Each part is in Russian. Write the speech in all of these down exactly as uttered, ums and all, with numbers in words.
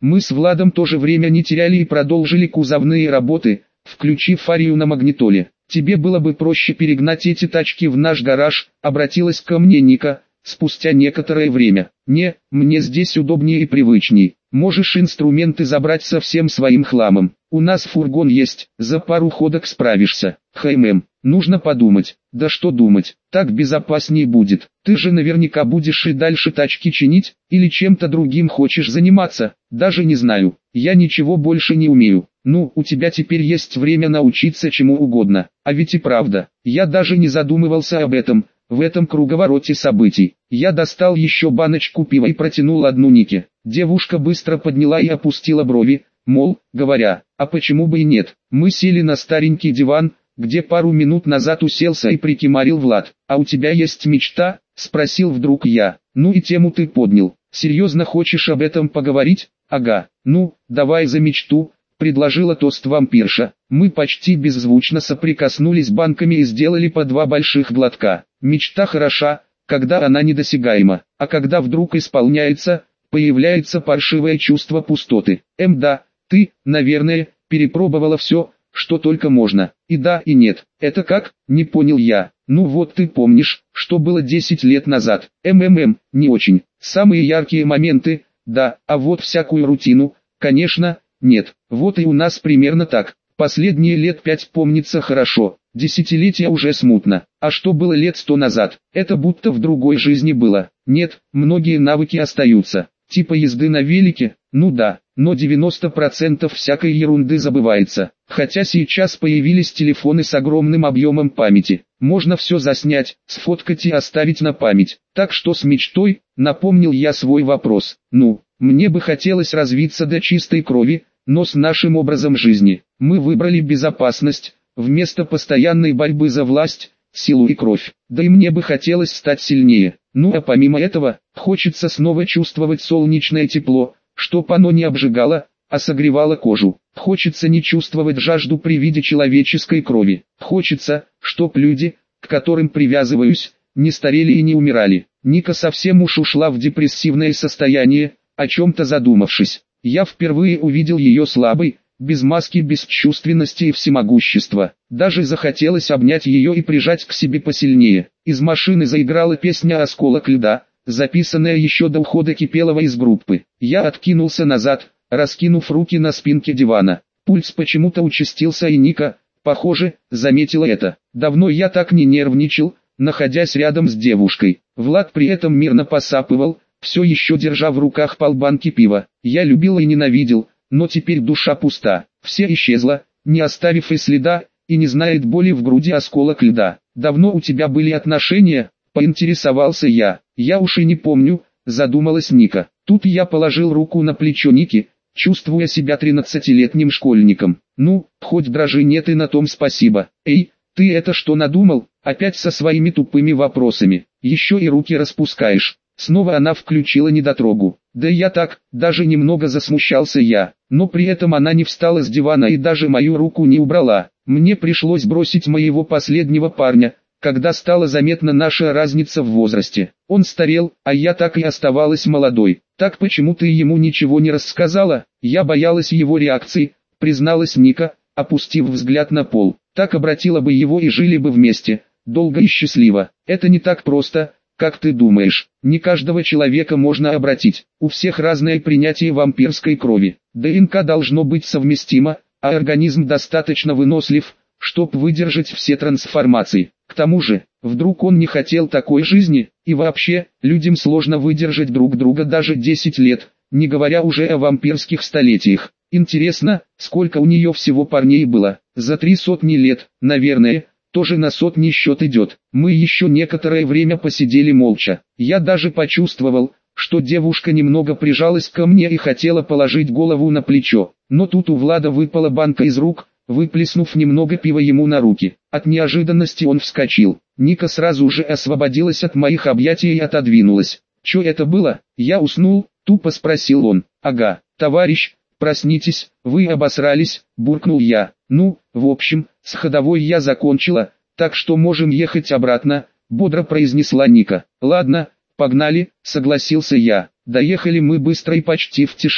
Мы с Владом тоже время не теряли и продолжили кузовные работы, включив фарию на магнитоле. «Тебе было бы проще перегнать эти тачки в наш гараж», — обратилась ко мне Ника, спустя некоторое время. «Не, мне здесь удобнее и привычней. Можешь инструменты забрать со всем своим хламом. У нас фургон есть, за пару ходок справишься». «Хэм, нужно подумать». «Да что думать, так безопаснее будет. Ты же наверняка будешь и дальше тачки чинить, или чем-то другим хочешь заниматься?» «Даже не знаю, я ничего больше не умею». «Ну, у тебя теперь есть время научиться чему угодно». А ведь и правда, я даже не задумывался об этом. В этом круговороте событий, я достал еще баночку пива и протянул одну Нике. Девушка быстро подняла и опустила брови, мол, говоря, а почему бы и нет. Мы сели на старенький диван, где пару минут назад уселся и прикимарил Влад. «А у тебя есть мечта?» — спросил вдруг я. «Ну и тему ты поднял. Серьезно хочешь об этом поговорить?» «Ага, ну, давай за мечту», — предложила тост вампирша. Мы почти беззвучно соприкоснулись банками и сделали по два больших глотка. Мечта хороша, когда она недосягаема, а когда вдруг исполняется, появляется паршивое чувство пустоты. Эм да, ты, наверное, перепробовала все, что только можно. И да, и нет. Это как? Не понял я. Ну вот ты помнишь, что было десять лет назад. МММ, не очень. Самые яркие моменты, да, а вот всякую рутину, конечно, нет. Вот и у нас примерно так. Последние лет пять помнится хорошо, десятилетия уже смутно. А что было лет сто назад? Это будто в другой жизни было. Нет, многие навыки остаются. Типа езды на велике, ну да, но девяносто процентов всякой ерунды забывается. Хотя сейчас появились телефоны с огромным объемом памяти. Можно все заснять, сфоткать и оставить на память. Так что с мечтой, напомнил я свой вопрос. Ну, мне бы хотелось развиться до чистой крови, но с нашим образом жизни. Мы выбрали безопасность, вместо постоянной борьбы за власть, силу и кровь. Да и мне бы хотелось стать сильнее. Ну а помимо этого, хочется снова чувствовать солнечное тепло, чтоб оно не обжигало, а согревало кожу. Хочется не чувствовать жажду при виде человеческой крови. Хочется, чтоб люди, к которым привязываюсь, не старели и не умирали. Ника совсем уж ушла в депрессивное состояние, о чем-то задумавшись. Я впервые увидел ее слабой, без маски бесчувственности и всемогущества. Даже захотелось обнять ее и прижать к себе посильнее. Из машины заиграла песня «Осколок льда», записанная еще до ухода Кипелова из группы. Я откинулся назад, раскинув руки на спинке дивана. Пульс почему-то участился, и Ника, похоже, заметила это. Давно я так не нервничал, находясь рядом с девушкой. Влад при этом мирно посапывал, все еще держа в руках полбанки пива. Я любил и ненавидел, но теперь душа пуста. Все исчезло, не оставив и следа, и не знает боли в груди осколок льда. «Давно у тебя были отношения?» — поинтересовался я. «Я уж и не помню», — задумалась Ника. Тут я положил руку на плечо Ники, чувствуя себя тринадцатилетним школьником. «Ну, хоть дрожи нет и на том спасибо». «Эй, ты это что надумал? Опять со своими тупыми вопросами? Еще и руки распускаешь». Снова она включила недотрогу. Да я так, даже немного засмущался я, но при этом она не встала с дивана и даже мою руку не убрала. Мне пришлось бросить моего последнего парня, когда стала заметна наша разница в возрасте. Он старел, а я так и оставалась молодой. Так почему ты ему ничего не рассказала? Я боялась его реакции, призналась Ника, опустив взгляд на пол. Так обратила бы его и жили бы вместе, долго и счастливо. Это не так просто. Как ты думаешь, не каждого человека можно обратить, у всех разное принятие вампирской крови. ДНК должно быть совместимо, а организм достаточно вынослив, чтоб выдержать все трансформации. К тому же, вдруг он не хотел такой жизни, и вообще, людям сложно выдержать друг друга даже десять лет, не говоря уже о вампирских столетиях. Интересно, сколько у нее всего парней было? За три сотни лет, наверное. Тоже на сотни счет идет. Мы еще некоторое время посидели молча. Я даже почувствовал, что девушка немного прижалась ко мне и хотела положить голову на плечо. Но тут у Влада выпала банка из рук, выплеснув немного пива ему на руки. От неожиданности он вскочил. Ника сразу же освободилась от моих объятий и отодвинулась. «Че это было? Я уснул?» — тупо спросил он. «Ага, товарищ, проснитесь, вы обосрались», — буркнул я. «Ну, в общем, с ходовой я закончила, так что можем ехать обратно», — бодро произнесла Ника. «Ладно, погнали», — согласился я. Доехали мы быстро и почти в тишине.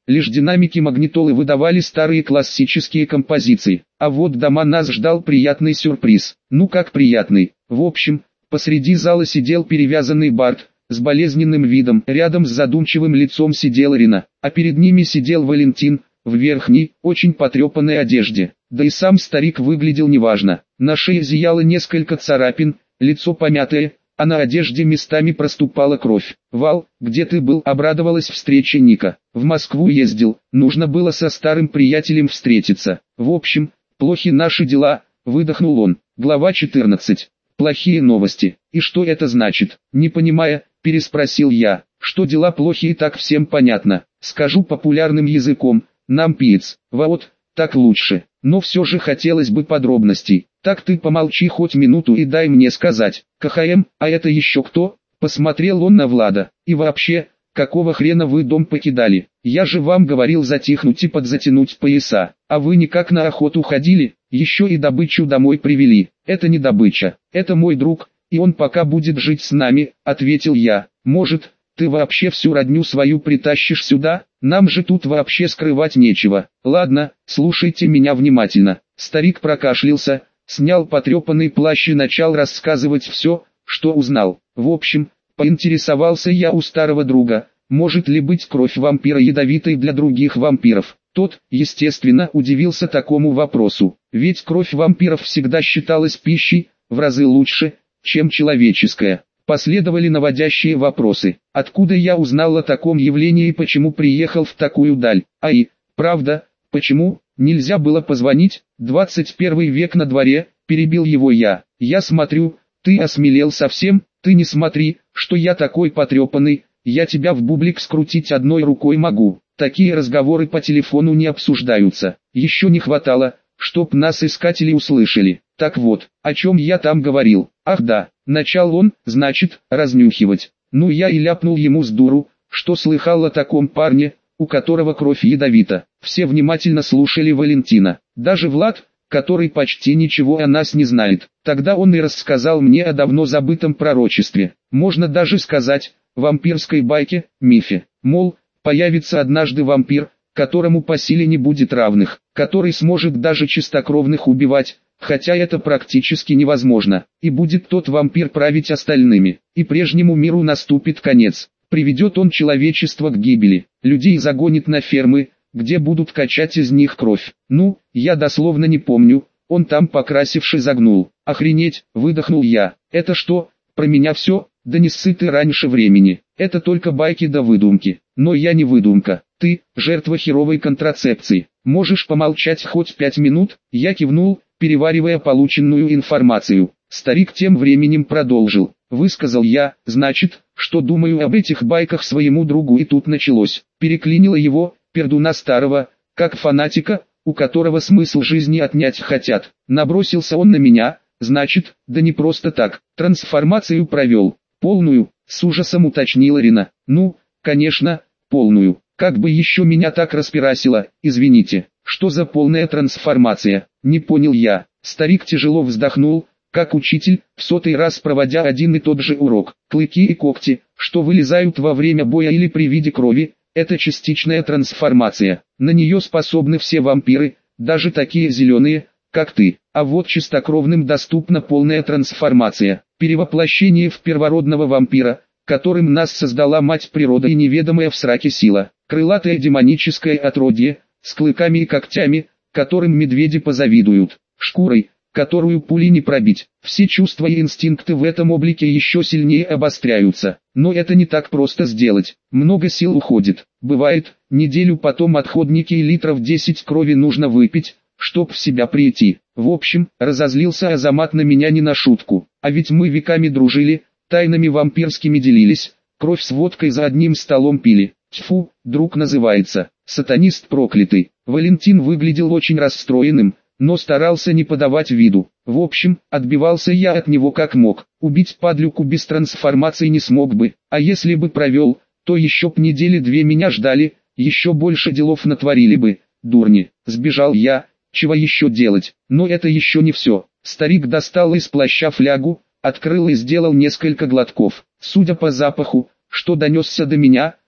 лишь динамики магнитолы выдавали старые классические композиции. А вот дома нас ждал приятный сюрприз. Ну как приятный, в общем, посреди зала сидел перевязанный Барт, с болезненным видом, рядом с задумчивым лицом сидела Рина, а перед ними сидел Валентин, в верхней, очень потрепанной одежде. Да и сам старик выглядел неважно, на шее зияло несколько царапин, лицо помятое, а на одежде местами проступала кровь. «Вал, где ты был?» — обрадовалась встрече Ника. «В Москву ездил, нужно было со старым приятелем встретиться. В общем, плохи наши дела», — выдохнул он. Глава четырнадцать. Плохие новости. И что это значит? Не понимая, переспросил я. Что дела плохие, так всем понятно. Скажу популярным языком, нам пиец. Вот, так лучше. Но все же хотелось бы подробностей. Так ты помолчи хоть минуту и дай мне сказать. КХМ, а это еще кто? Посмотрел он на Влада. И вообще, какого хрена вы дом покидали? Я же вам говорил затихнуть и подзатянуть пояса. А вы никак на охоту ходили? Еще и добычу домой привели. Это не добыча, это мой друг, и он пока будет жить с нами, ответил я. Может, ты вообще всю родню свою притащишь сюда? Нам же тут вообще скрывать нечего. Ладно, слушайте меня внимательно. Старик прокашлялся, снял потрепанный плащ и начал рассказывать все, что узнал. В общем, поинтересовался я у старого друга, может ли быть кровь вампира ядовитой для других вампиров. Тот, естественно, удивился такому вопросу, ведь кровь вампиров всегда считалась пищей, в разы лучше, чем человеческая. Последовали наводящие вопросы, откуда я узнал о таком явлении и почему приехал в такую даль. А и, правда, почему, нельзя было позвонить, двадцать первый век на дворе, перебил его я. Я смотрю, ты осмелел совсем, ты не смотри, что я такой потрепанный, я тебя в бублик скрутить одной рукой могу. Такие разговоры по телефону не обсуждаются. Еще не хватало, чтоб нас искатели услышали. Так вот, о чем я там говорил. Ах да, начал он, значит, разнюхивать. Ну я и ляпнул ему с дуру, что слыхал о таком парне, у которого кровь ядовита. Все внимательно слушали Валентина. Даже Влад, который почти ничего о нас не знает. Тогда он и рассказал мне о давно забытом пророчестве. Можно даже сказать, вампирской байке, мифе. Мол, появится однажды вампир, которому по силе не будет равных, который сможет даже чистокровных убивать, хотя это практически невозможно, и будет тот вампир править остальными, и прежнему миру наступит конец. Приведет он человечество к гибели, людей загонит на фермы, где будут качать из них кровь. Ну, я дословно не помню, он там покрасивший загнул. Охренеть, выдохнул я. Это что, про меня все? Да не ссы ты раньше времени. Это только байки да выдумки. Но я не выдумка. Ты, жертва херовой контрацепции. Можешь помолчать хоть пять минут? Я кивнул, переваривая полученную информацию. Старик тем временем продолжил. Высказал я, значит, что думаю об этих байках своему другу, и тут началось. Переклинило его, пердуна старого, как фанатика, у которого смысл жизни отнять хотят. Набросился он на меня, значит, да не просто так. Трансформацию провел. Полную, с ужасом уточнила Рина. Ну, конечно, полную. Как бы еще меня так распирасило, извините. Что за полная трансформация? Не понял я. Старик тяжело вздохнул, как учитель, в сотый раз проводя один и тот же урок. Клыки и когти, что вылезают во время боя или при виде крови, это частичная трансформация. На нее способны все вампиры, даже такие зеленые, как ты. А вот чистокровным доступна полная трансформация. Перевоплощение в первородного вампира, которым нас создала мать природа и неведомая в сраке сила. Крылатое демоническое отродье, с клыками и когтями, которым медведи позавидуют. Шкурой, которую пули не пробить. Все чувства и инстинкты в этом облике еще сильнее обостряются. Но это не так просто сделать. Много сил уходит. Бывает, неделю потом отходники и литров десять крови нужно выпить, чтоб в себя прийти. В общем, разозлился Азамат на меня не на шутку. А ведь мы веками дружили, тайнами вампирскими делились, кровь с водкой за одним столом пили. Тьфу, друг называется, сатанист проклятый. Валентин выглядел очень расстроенным, но старался не подавать виду. В общем, отбивался я от него как мог. Убить падлюку без трансформации не смог бы, а если бы провел, то еще б недели две меня ждали, еще больше делов натворили бы. Дурни, сбежал я, чего еще делать? Но это еще не все. Старик достал из плаща флягу, открыл и сделал несколько глотков. Судя по запаху, что донесся до меня,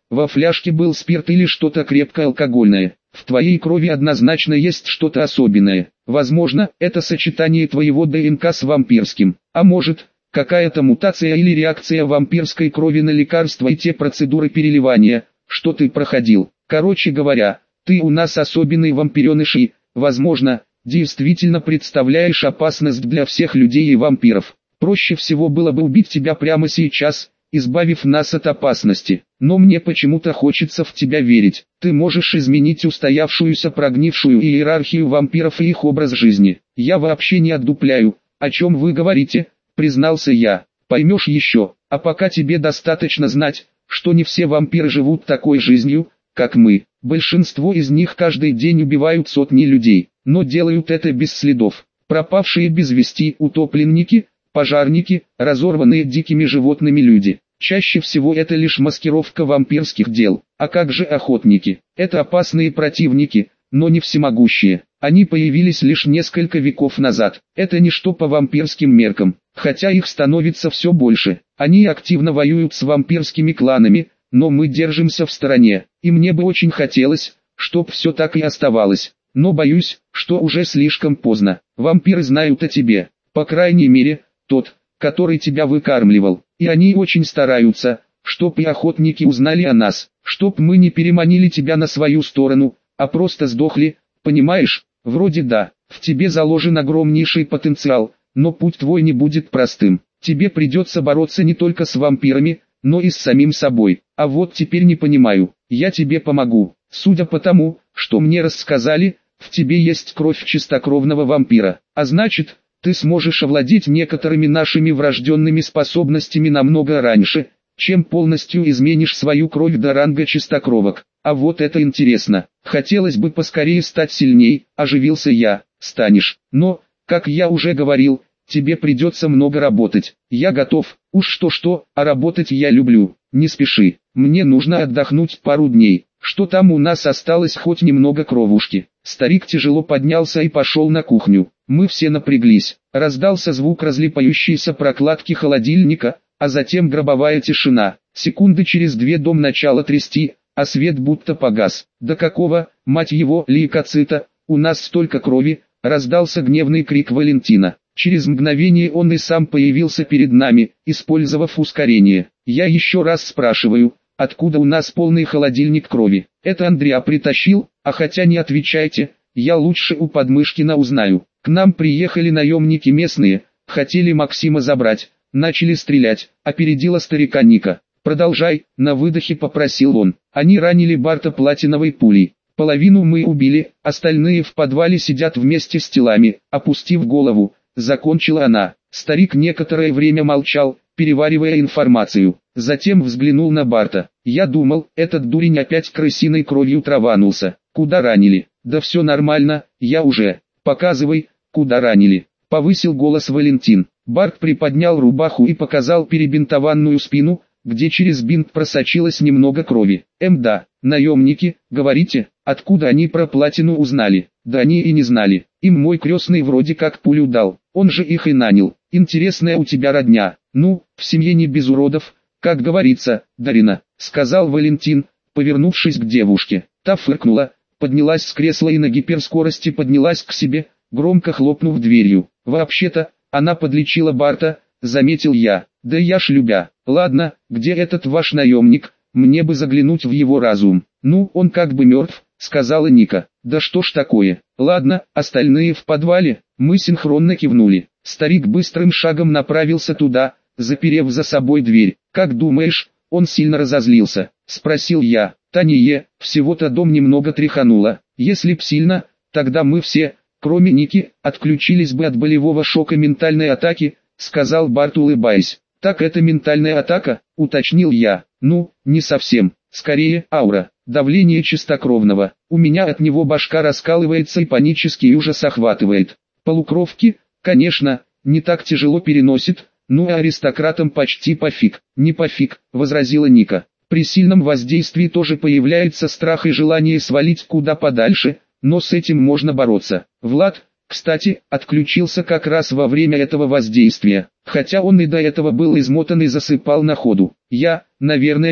во фляжке был спирт или что-то крепкое алкогольное. В твоей крови однозначно есть что-то особенное. Возможно, это сочетание твоего ДНК с вампирским. А может, какая-то мутация или реакция вампирской крови на лекарства и те процедуры переливания, что ты проходил. Короче говоря, ты у нас особенный вампиреныш и, возможно, действительно представляешь опасность для всех людей и вампиров. Проще всего было бы убить тебя прямо сейчас, избавив нас от опасности. Но мне почему-то хочется в тебя верить. Ты можешь изменить устоявшуюся прогнившую иерархию вампиров и их образ жизни. Я вообще не отдупляю, о чем вы говорите, признался я. Поймешь еще, а пока тебе достаточно знать, что не все вампиры живут такой жизнью, как мы. Большинство из них каждый день убивают сотни людей, но делают это без следов. Пропавшие без вести, утопленники, пожарники, разорванные дикими животными люди. Чаще всего это лишь маскировка вампирских дел. А как же охотники? Это опасные противники, но не всемогущие. Они появились лишь несколько веков назад. Это ничто по вампирским меркам, хотя их становится все больше. Они активно воюют с вампирскими кланами, но мы держимся в стороне. И мне бы очень хотелось, чтоб все так и оставалось. Но боюсь, что уже слишком поздно. Вампиры знают о тебе. По крайней мере, тот, который тебя выкармливал. И они очень стараются, чтоб и охотники узнали о нас, чтоб мы не переманили тебя на свою сторону, а просто сдохли, понимаешь? Вроде да, в тебе заложен огромнейший потенциал, но путь твой не будет простым. Тебе придется бороться не только с вампирами, но и с самим собой. А вот теперь не понимаю, я тебе помогу. Судя по тому, что мне рассказали, в тебе есть кровь чистокровного вампира, а значит, ты сможешь овладеть некоторыми нашими врожденными способностями намного раньше, чем полностью изменишь свою кровь до ранга чистокровок. А вот это интересно. Хотелось бы поскорее стать сильней, оживился я. Станешь. Но, как я уже говорил, тебе придется много работать. Я готов. Уж что-что, а работать я люблю. Не спеши. Мне нужно отдохнуть пару дней. Что там у нас осталось хоть немного кровушки. Старик тяжело поднялся и пошел на кухню. Мы все напряглись. Раздался звук разлипающейся прокладки холодильника, а затем гробовая тишина. Секунды через две дом начала трясти, а свет будто погас. Да какого, мать его, лейкоцита, у нас столько крови, раздался гневный крик Валентина. Через мгновение он и сам появился перед нами, использовав ускорение. Я еще раз спрашиваю, откуда у нас полный холодильник крови? Это Андреа притащил, а хотя не отвечайте, я лучше у Подмышкина узнаю. К нам приехали наемники местные, хотели Максима забрать, начали стрелять, опередила старика Ника. Продолжай, на выдохе попросил он. Они ранили Барта платиновой пулей. Половину мы убили, остальные в подвале сидят вместе с телами, опустив голову, закончила она. Старик некоторое время молчал, переваривая информацию. Затем взглянул на Барта. Я думал, этот дурень опять крысиной кровью траванулся. Куда ранили? Да все нормально, я уже. Показывай, куда ранили. Повысил голос Валентин. Барт приподнял рубаху и показал перебинтованную спину, где через бинт просочилось немного крови. Эм да, наемники, говорите, откуда они про платину узнали? Да они и не знали. Им мой крестный вроде как пулю дал, он же их и нанял. Интересная у тебя родня. Ну, в семье не без уродов, как говорится, Дарина, сказал Валентин, повернувшись к девушке. Та фыркнула, поднялась с кресла и на гиперскорости поднялась к себе, громко хлопнув дверью. Вообще-то, она подлечила Барта, заметил я. Да я ж любя. Ладно, где этот ваш наемник? Мне бы заглянуть в его разум. Ну, он как бы мертв, сказала Ника. Да что ж такое? Ладно, остальные в подвале. Мы синхронно кивнули. Старик быстрым шагом направился туда, заперев за собой дверь. Как думаешь, он сильно разозлился? Спросил я. Танье, всего-то дом немного тряхануло. Если б сильно, тогда мы все, кроме Ники, отключились бы от болевого шока ментальной атаки, сказал Барт, улыбаясь. Так это ментальная атака, уточнил я. Ну, не совсем, скорее аура, давление чистокровного. У меня от него башка раскалывается и панический ужас охватывает. Полукровки, конечно, не так тяжело переносит, ну и аристократам почти пофиг. Не пофиг, возразила Ника. При сильном воздействии тоже появляется страх и желание свалить куда подальше, но с этим можно бороться. Влад, кстати, отключился как раз во время этого воздействия, хотя он и до этого был измотан и засыпал на ходу. Я, наверное,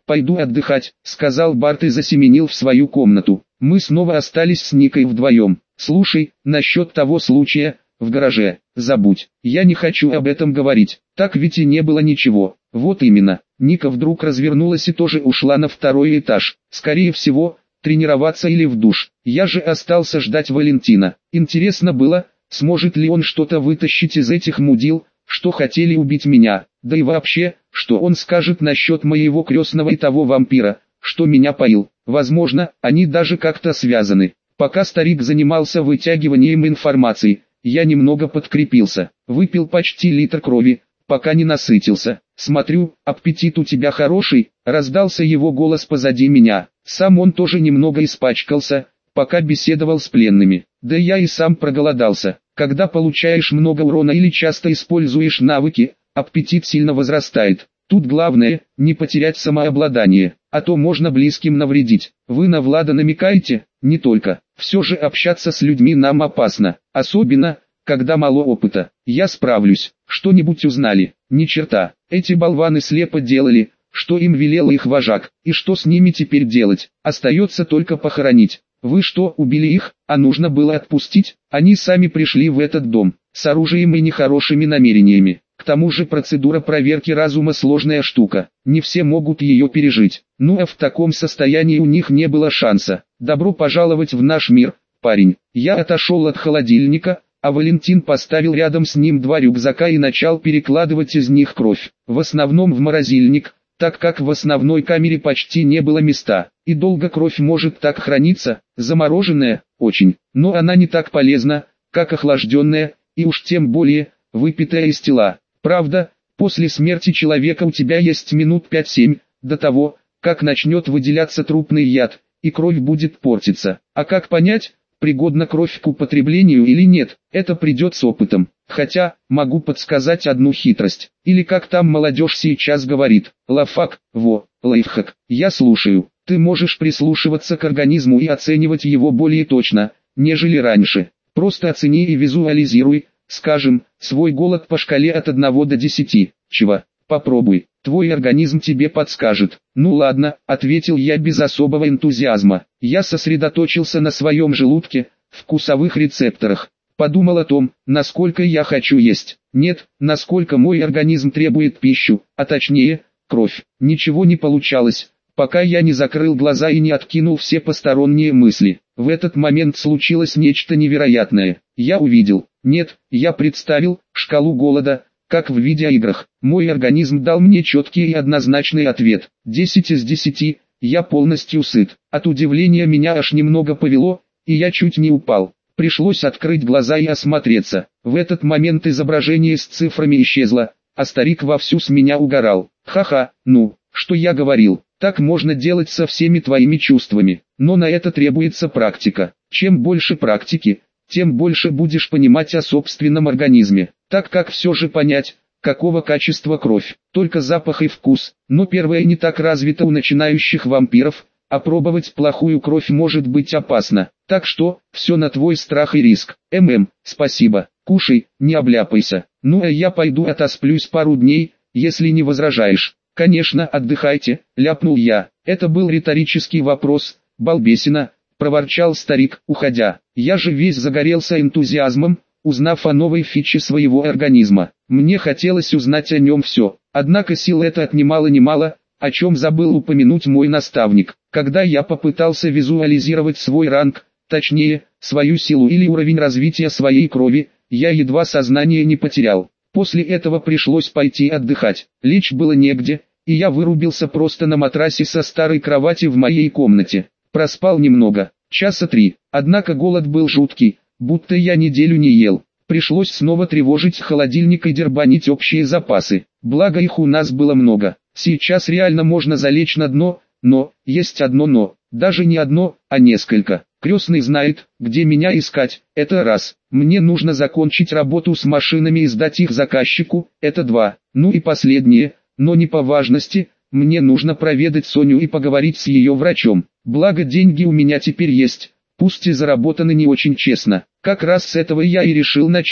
«Пойду отдыхать», — сказал Барт и засеменил в свою комнату. Мы снова остались с Никой вдвоем. «Слушай, насчет того случая, в гараже, забудь, я не хочу об этом говорить, так ведь и не было ничего». «Вот именно». Ника вдруг развернулась и тоже ушла на второй этаж. Скорее всего, тренироваться или в душ. Я же остался ждать Валентина. Интересно было, сможет ли он что-то вытащить из этих мудил, что хотели убить меня. Да и вообще, что он скажет насчет моего крестного и того вампира, что меня поил. Возможно, они даже как-то связаны. Пока старик занимался вытягиванием информации, я немного подкрепился. Выпил почти литр крови, пока не насытился. «Смотрю, аппетит у тебя хороший», — раздался его голос позади меня. Сам он тоже немного испачкался, пока беседовал с пленными. Да я и сам проголодался. Когда получаешь много урона или часто используешь навыки, аппетит сильно возрастает. Тут главное, не потерять самообладание, а то можно близким навредить. Вы на Влада намекаете? Не только. Все же общаться с людьми нам опасно, особенно, когда мало опыта. Я справлюсь. Что-нибудь узнали? Ни черта. Эти болваны слепо делали, что им велел их вожак, и что с ними теперь делать? Остается только похоронить. Вы что, убили их, а нужно было отпустить? Они сами пришли в этот дом, с оружием и нехорошими намерениями. К тому же процедура проверки разума сложная штука, не все могут ее пережить. Ну а в таком состоянии у них не было шанса. Добро пожаловать в наш мир, парень. Я отошел от холодильника, а Валентин поставил рядом с ним два рюкзака и начал перекладывать из них кровь. В основном в морозильник, так как в основной камере почти не было места. И долго кровь может так храниться, замороженная, очень. Но она не так полезна, как охлажденная, и уж тем более, выпитая из тела. Правда, после смерти человека у тебя есть минут пять-семь, до того, как начнет выделяться трупный яд, и кровь будет портиться. А как понять, пригодна кровь к употреблению или нет, это придет с опытом. Хотя, могу подсказать одну хитрость. Или как там молодежь сейчас говорит, лайфхак, во, лайфхак. Я слушаю. Ты можешь прислушиваться к организму и оценивать его более точно, нежели раньше. Просто оцени и визуализируй, скажем, свой голод по шкале от одного до десяти. Чего? Попробуй, твой организм тебе подскажет. Ну ладно, ответил я без особого энтузиазма. Я сосредоточился на своем желудке, вкусовых рецепторах. Подумал о том, насколько я хочу есть. Нет, насколько мой организм требует пищу, а точнее, кровь. Ничего не получалось, пока я не закрыл глаза и не откинул все посторонние мысли. В этот момент случилось нечто невероятное. Я увидел, нет, я представил, шкалу голода, как в видеоиграх. Мой организм дал мне четкий и однозначный ответ. десять из десяти, я полностью сыт. От удивления меня аж немного повело, и я чуть не упал. Пришлось открыть глаза и осмотреться. В этот момент изображение с цифрами исчезло, а старик вовсю с меня угорал. Ха-ха, ну, что я говорил, так можно делать со всеми твоими чувствами, но на это требуется практика. Чем больше практики, тем больше будешь понимать о собственном организме, так как все же понять, какого качества кровь, только запах и вкус, но первое не так развито у начинающих вампиров, а пробовать плохую кровь может быть опасно, так что, все на твой страх и риск. ММ, спасибо, кушай, не обляпайся, ну а я пойду отосплюсь пару дней, если не возражаешь. Конечно, отдыхайте, ляпнул я, это был риторический вопрос, балбесина, проворчал старик, уходя. Я же весь загорелся энтузиазмом, узнав о новой фиче своего организма. Мне хотелось узнать о нем все, однако сил это отнимало немало, о чем забыл упомянуть мой наставник. Когда я попытался визуализировать свой ранг, точнее, свою силу или уровень развития своей крови, я едва сознание не потерял. После этого пришлось пойти отдыхать. Лечь было негде, и я вырубился просто на матрасе со старой кровати в моей комнате. Проспал немного, часа три, однако голод был жуткий, будто я неделю не ел. Пришлось снова тревожить холодильник и дербанить общие запасы. Благо их у нас было много. Сейчас реально можно залечь на дно, но, есть одно но, даже не одно, а несколько. Крестный знает, где меня искать, это раз. Мне нужно закончить работу с машинами и сдать их заказчику, это два. Ну и последнее, но не по важности, мне нужно проведать Соню и поговорить с ее врачом. Благо деньги у меня теперь есть, пусть и заработаны не очень честно. Как раз с этого я и решил начать.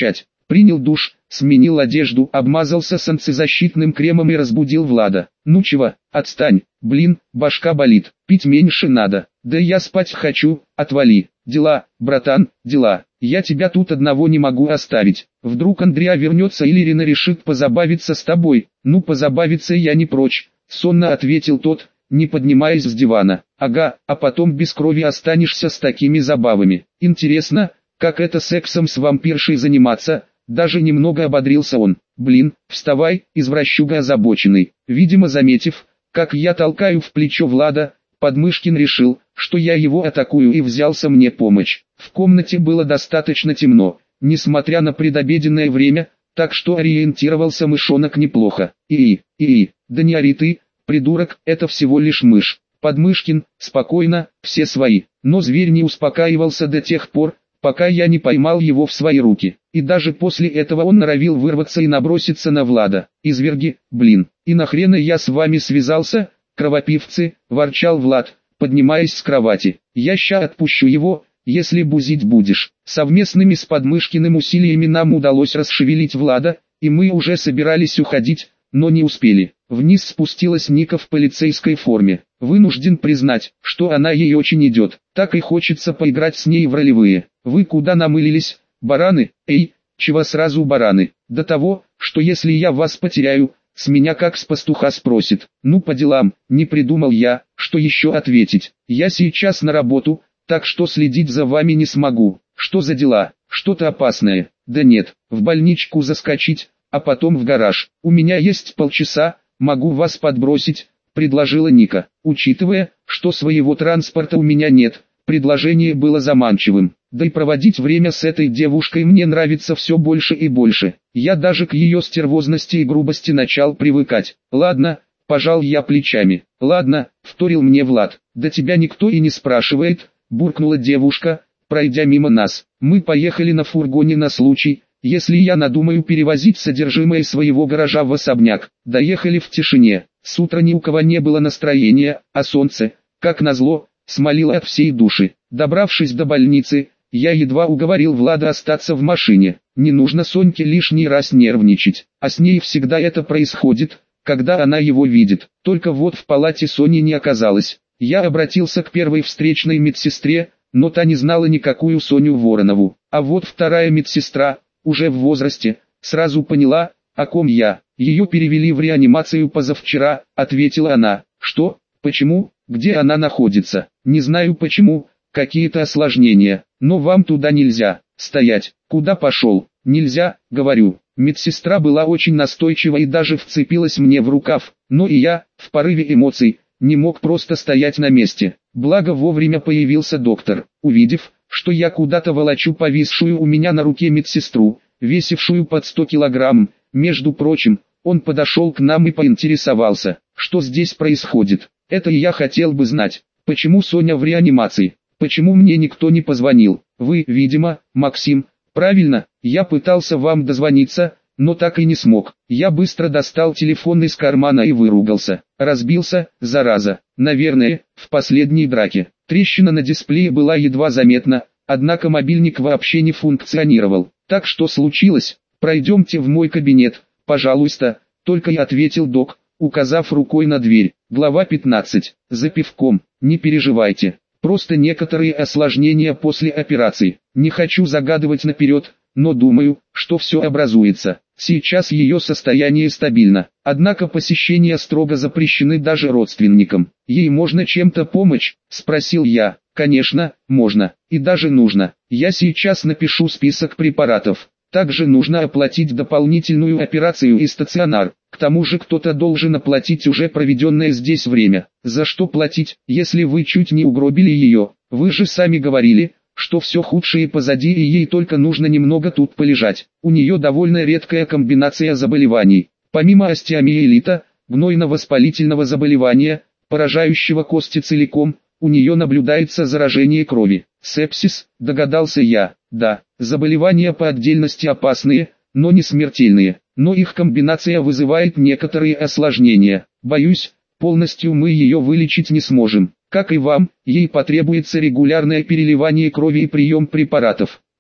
Принял душ, сменил одежду, обмазался солнцезащитным кремом и разбудил Влада. Ну чего, отстань, блин, башка болит, пить меньше надо. Да я спать хочу, отвали. Дела, братан, дела. Я тебя тут одного не могу оставить. Вдруг Андреа вернется или Ирина решит позабавиться с тобой. Ну позабавиться я не прочь, сонно ответил тот, не поднимаясь с дивана. Ага, а потом без крови останешься с такими забавами. Интересно, как это сексом с вампиршей заниматься? Даже немного ободрился он. Блин, вставай, извращуга озабоченный. Видимо заметив, как я толкаю в плечо Влада, Подмышкин решил, что я его атакую и взялся мне помочь. В комнате было достаточно темно, несмотря на предобеденное время, так что ориентировался мышонок неплохо. И, и, да не ори ты, придурок, это всего лишь мышь. Подмышкин, спокойно, все свои. Но зверь не успокаивался до тех пор, пока я не поймал его в свои руки. И даже после этого он норовил вырваться и наброситься на Влада. Изверги, блин, и нахрена я с вами связался, кровопивцы, ворчал Влад, поднимаясь с кровати. Я ща отпущу его, если бузить будешь. Совместными с Подмышкиным усилиями нам удалось расшевелить Влада, и мы уже собирались уходить, но не успели. Вниз спустилась Ника в полицейской форме. Вынужден признать, что она ей очень идет. Так и хочется поиграть с ней в ролевые. Вы куда намылились, бараны? Эй, чего сразу бараны? До того, что если я вас потеряю, с меня как с пастуха спросит. Ну по делам, не придумал я, что еще ответить. Я сейчас на работу, так что следить за вами не смогу. Что за дела? Что-то опасное? Да нет, в больничку заскочить, а потом в гараж. У меня есть полчаса, могу вас подбросить, предложила Ника. Учитывая, что своего транспорта у меня нет, предложение было заманчивым. Да и проводить время с этой девушкой мне нравится все больше и больше. Я даже к ее стервозности и грубости начал привыкать. Ладно, пожал я плечами. Ладно, вторил мне Влад. Да тебя никто и не спрашивает, буркнула девушка, пройдя мимо нас. Мы поехали на фургоне на случай, если я надумаю перевозить содержимое своего гаража в особняк. Доехали в тишине. С утра ни у кого не было настроения, а солнце, как назло, смолило от всей души. Добравшись до больницы, я едва уговорил Влада остаться в машине. Не нужно Соньке лишний раз нервничать, а с ней всегда это происходит, когда она его видит. Только вот в палате Сони не оказалось. Я обратился к первой встречной медсестре, но та не знала никакую Соню Воронову. А вот вторая медсестра, уже в возрасте, сразу поняла, о ком я. Ее перевели в реанимацию позавчера, ответила она. Что? Почему? Где она находится? Не знаю почему, какие-то осложнения, но вам туда нельзя. Стоять. Куда пошел? Нельзя, говорю. Медсестра была очень настойчива и даже вцепилась мне в рукав, но и я, в порыве эмоций, не мог просто стоять на месте. Благо вовремя появился доктор. Увидев, что я куда-то волочу повисшую у меня на руке медсестру, весившую под сто килограмм, между прочим, он подошел к нам и поинтересовался, что здесь происходит. Это и я хотел бы знать, почему Соня в реанимации, почему мне никто не позвонил. Вы, видимо, Максим, правильно, я пытался вам дозвониться, но так и не смог. Я быстро достал телефон из кармана и выругался. Разбился, зараза, наверное, в последней драке. Трещина на дисплее была едва заметна, однако мобильник вообще не функционировал. Так что случилось? Пройдемте в мой кабинет, пожалуйста, только и ответил док, указав рукой на дверь. Глава пятнадцать. За пивком. Не переживайте. Просто некоторые осложнения после операции. Не хочу загадывать наперед, но думаю, что все образуется. Сейчас ее состояние стабильно. Однако посещения строго запрещены даже родственникам. Ей можно чем-то помочь? Спросил я. Конечно, можно. И даже нужно. Я сейчас напишу список препаратов. Также нужно оплатить дополнительную операцию и стационар. К тому же кто-то должен оплатить уже проведенное здесь время. За что платить, если вы чуть не угробили ее? Вы же сами говорили, что все худшее позади и ей только нужно немного тут полежать. У нее довольно редкая комбинация заболеваний. Помимо остеомиелита, гнойно-воспалительного заболевания, поражающего кости целиком, у нее наблюдается заражение крови. Сепсис, догадался я. Да, заболевания по отдельности опасные, но не смертельные. Но их комбинация вызывает некоторые осложнения. Боюсь, полностью мы ее вылечить не сможем. Как и вам, ей потребуется регулярное переливание крови и прием препаратов.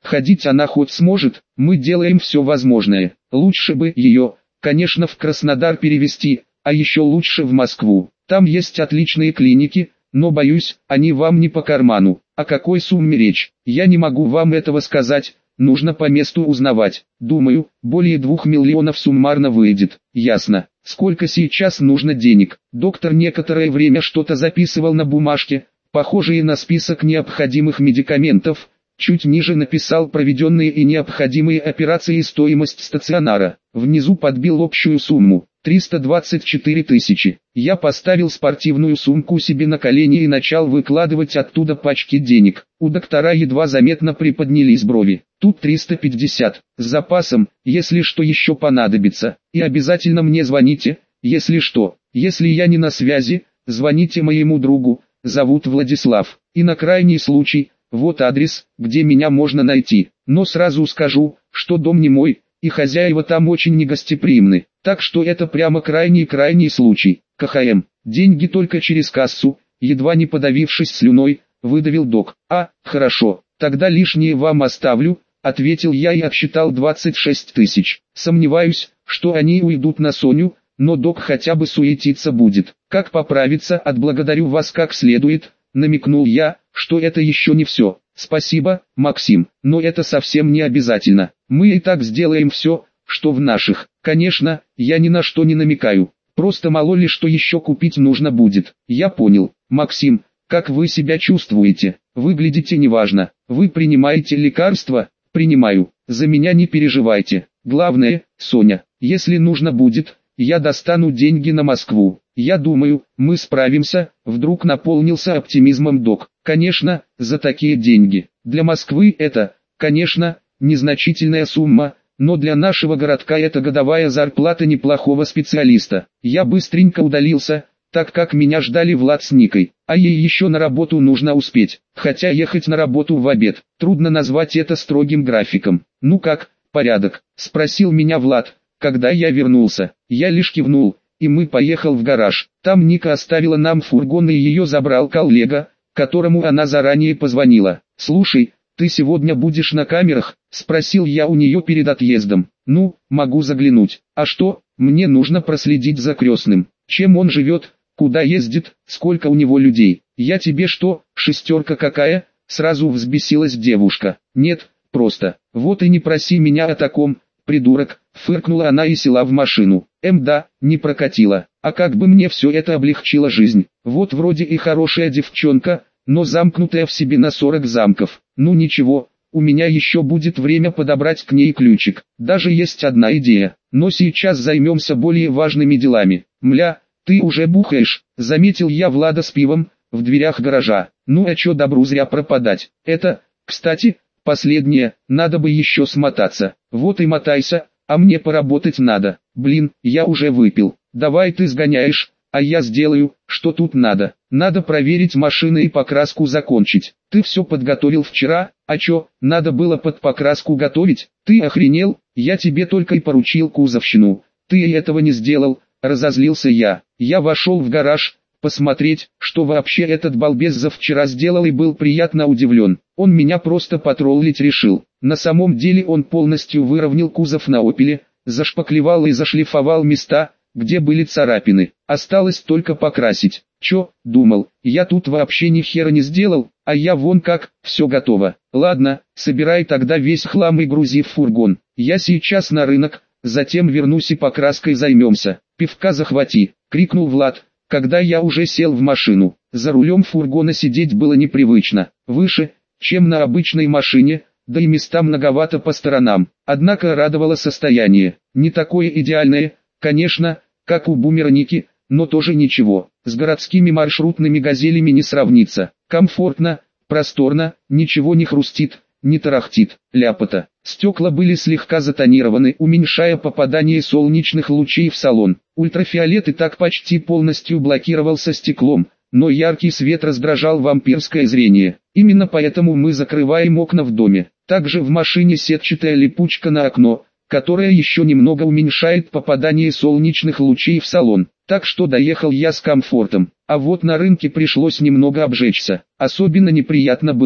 ходить она хоть сможет, мы делаем все возможное. Лучше бы ее, конечно, в Краснодар перевезти, а еще лучше в Москву. Там есть отличные клиники, но боюсь, они вам не по карману. О какой сумме речь? Я не могу вам этого сказать, нужно по месту узнавать. Думаю, более двух миллионов суммарно выйдет. Ясно. Сколько сейчас нужно денег? Доктор некоторое время что-то записывал на бумажке, похожие на список необходимых медикаментов. Чуть ниже написал проведенные и необходимые операции и стоимость стационара. Внизу подбил общую сумму – триста двадцать четыре тысячи. Я поставил спортивную сумку себе на колени и начал выкладывать оттуда пачки денег. У доктора едва заметно приподнялись брови. Тут триста пятьдесят. С запасом, если что еще понадобится. И обязательно мне звоните, если что. Если я не на связи, звоните моему другу, зовут Владислав. И на крайний случай, вот адрес, где меня можно найти. Но сразу скажу, что дом не мой, и хозяева там очень негостеприимны. Так что это прямо крайний-крайний случай. КХМ. Деньги только через кассу, едва не подавившись слюной, выдавил док. А, хорошо, тогда лишнее вам оставлю, ответил я и отсчитал двадцать шесть тысяч. Сомневаюсь, что они уйдут на Соню, но док хотя бы суетиться будет. Как поправиться, отблагодарю вас как следует, намекнул я, что это еще не все. Спасибо, Максим, но это совсем не обязательно. Мы и так сделаем все, что в наших. Конечно, я ни на что не намекаю. Просто мало ли что еще купить нужно будет. Я понял. Максим, как вы себя чувствуете? Выглядите неважно. Вы принимаете лекарства? Принимаю. За меня не переживайте. Главное, Соня, если нужно будет, я достану деньги на Москву. Я думаю, мы справимся, вдруг наполнился оптимизмом док. Конечно, за такие деньги. Для Москвы это, конечно, незначительная сумма, но для нашего городка это годовая зарплата неплохого специалиста. Я быстренько удалился, так как меня ждали Влад с Никой, а ей еще на работу нужно успеть. Хотя ехать на работу в обед, трудно назвать это строгим графиком. Ну как, порядок? Спросил меня Влад, когда я вернулся. Я лишь кивнул, и мы поехал в гараж. Там Ника оставила нам фургон и ее забрал коллега, которому она заранее позвонила. «Слушай, ты сегодня будешь на камерах?» – спросил я у нее перед отъездом. «Ну, могу заглянуть. А что, мне нужно проследить за крестным. Чем он живет, куда ездит, сколько у него людей. Я тебе что, шестерка какая?» – сразу взбесилась девушка. «Нет, просто. Вот и не проси меня о таком, придурок», – фыркнула она и села в машину. «Эм да, не прокатило. А как бы мне все это облегчило жизнь. Вот вроде и хорошая девчонка, но замкнутая в себе на сорок замков. Ну ничего, у меня еще будет время подобрать к ней ключик. Даже есть одна идея, но сейчас займемся более важными делами». «Мля, ты уже бухаешь», — заметил я Влада с пивом, в дверях гаража. «Ну а чё добру зря пропадать? Это, кстати, последнее, надо бы еще смотаться». «Вот и мотайся, а мне поработать надо. Блин, я уже выпил. Давай ты сгоняешь, а я сделаю, что тут надо. Надо проверить машины и покраску закончить. Ты все подготовил вчера, а чё, надо было под покраску готовить? Ты охренел? Я тебе только и поручил кузовщину. Ты и этого не сделал», — разозлился я. Я вошел в гараж, посмотреть, что вообще этот балбес за вчера сделал, и был приятно удивлен. Он меня просто потроллить решил. На самом деле он полностью выровнял кузов на «Опеле», зашпаклевал и зашлифовал места, где были царапины. Осталось только покрасить. Чё, думал, я тут вообще ни хера не сделал, а я вон как, все готово. Ладно, собирай тогда весь хлам и грузи в фургон. Я сейчас на рынок, затем вернусь и покраской займемся. «Пивка захвати», — крикнул Влад, когда я уже сел в машину. За рулем фургона сидеть было непривычно, выше, чем на обычной машине, да и места многовато по сторонам. Однако радовало состояние, не такое идеальное, конечно, как у бумера Ники, но тоже ничего. С городскими маршрутными газелями не сравнится. Комфортно, просторно, ничего не хрустит, не тарахтит, ляпота. Стекла были слегка затонированы, уменьшая попадание солнечных лучей в салон. Ультрафиолет и так почти полностью блокировался стеклом, но яркий свет раздражал вампирское зрение. Именно поэтому мы закрываем окна в доме. Также в машине сетчатая липучка на окно, которая еще немного уменьшает попадание солнечных лучей в салон. Так что доехал я с комфортом. А вот на рынке пришлось немного обжечься. Особенно неприятно было,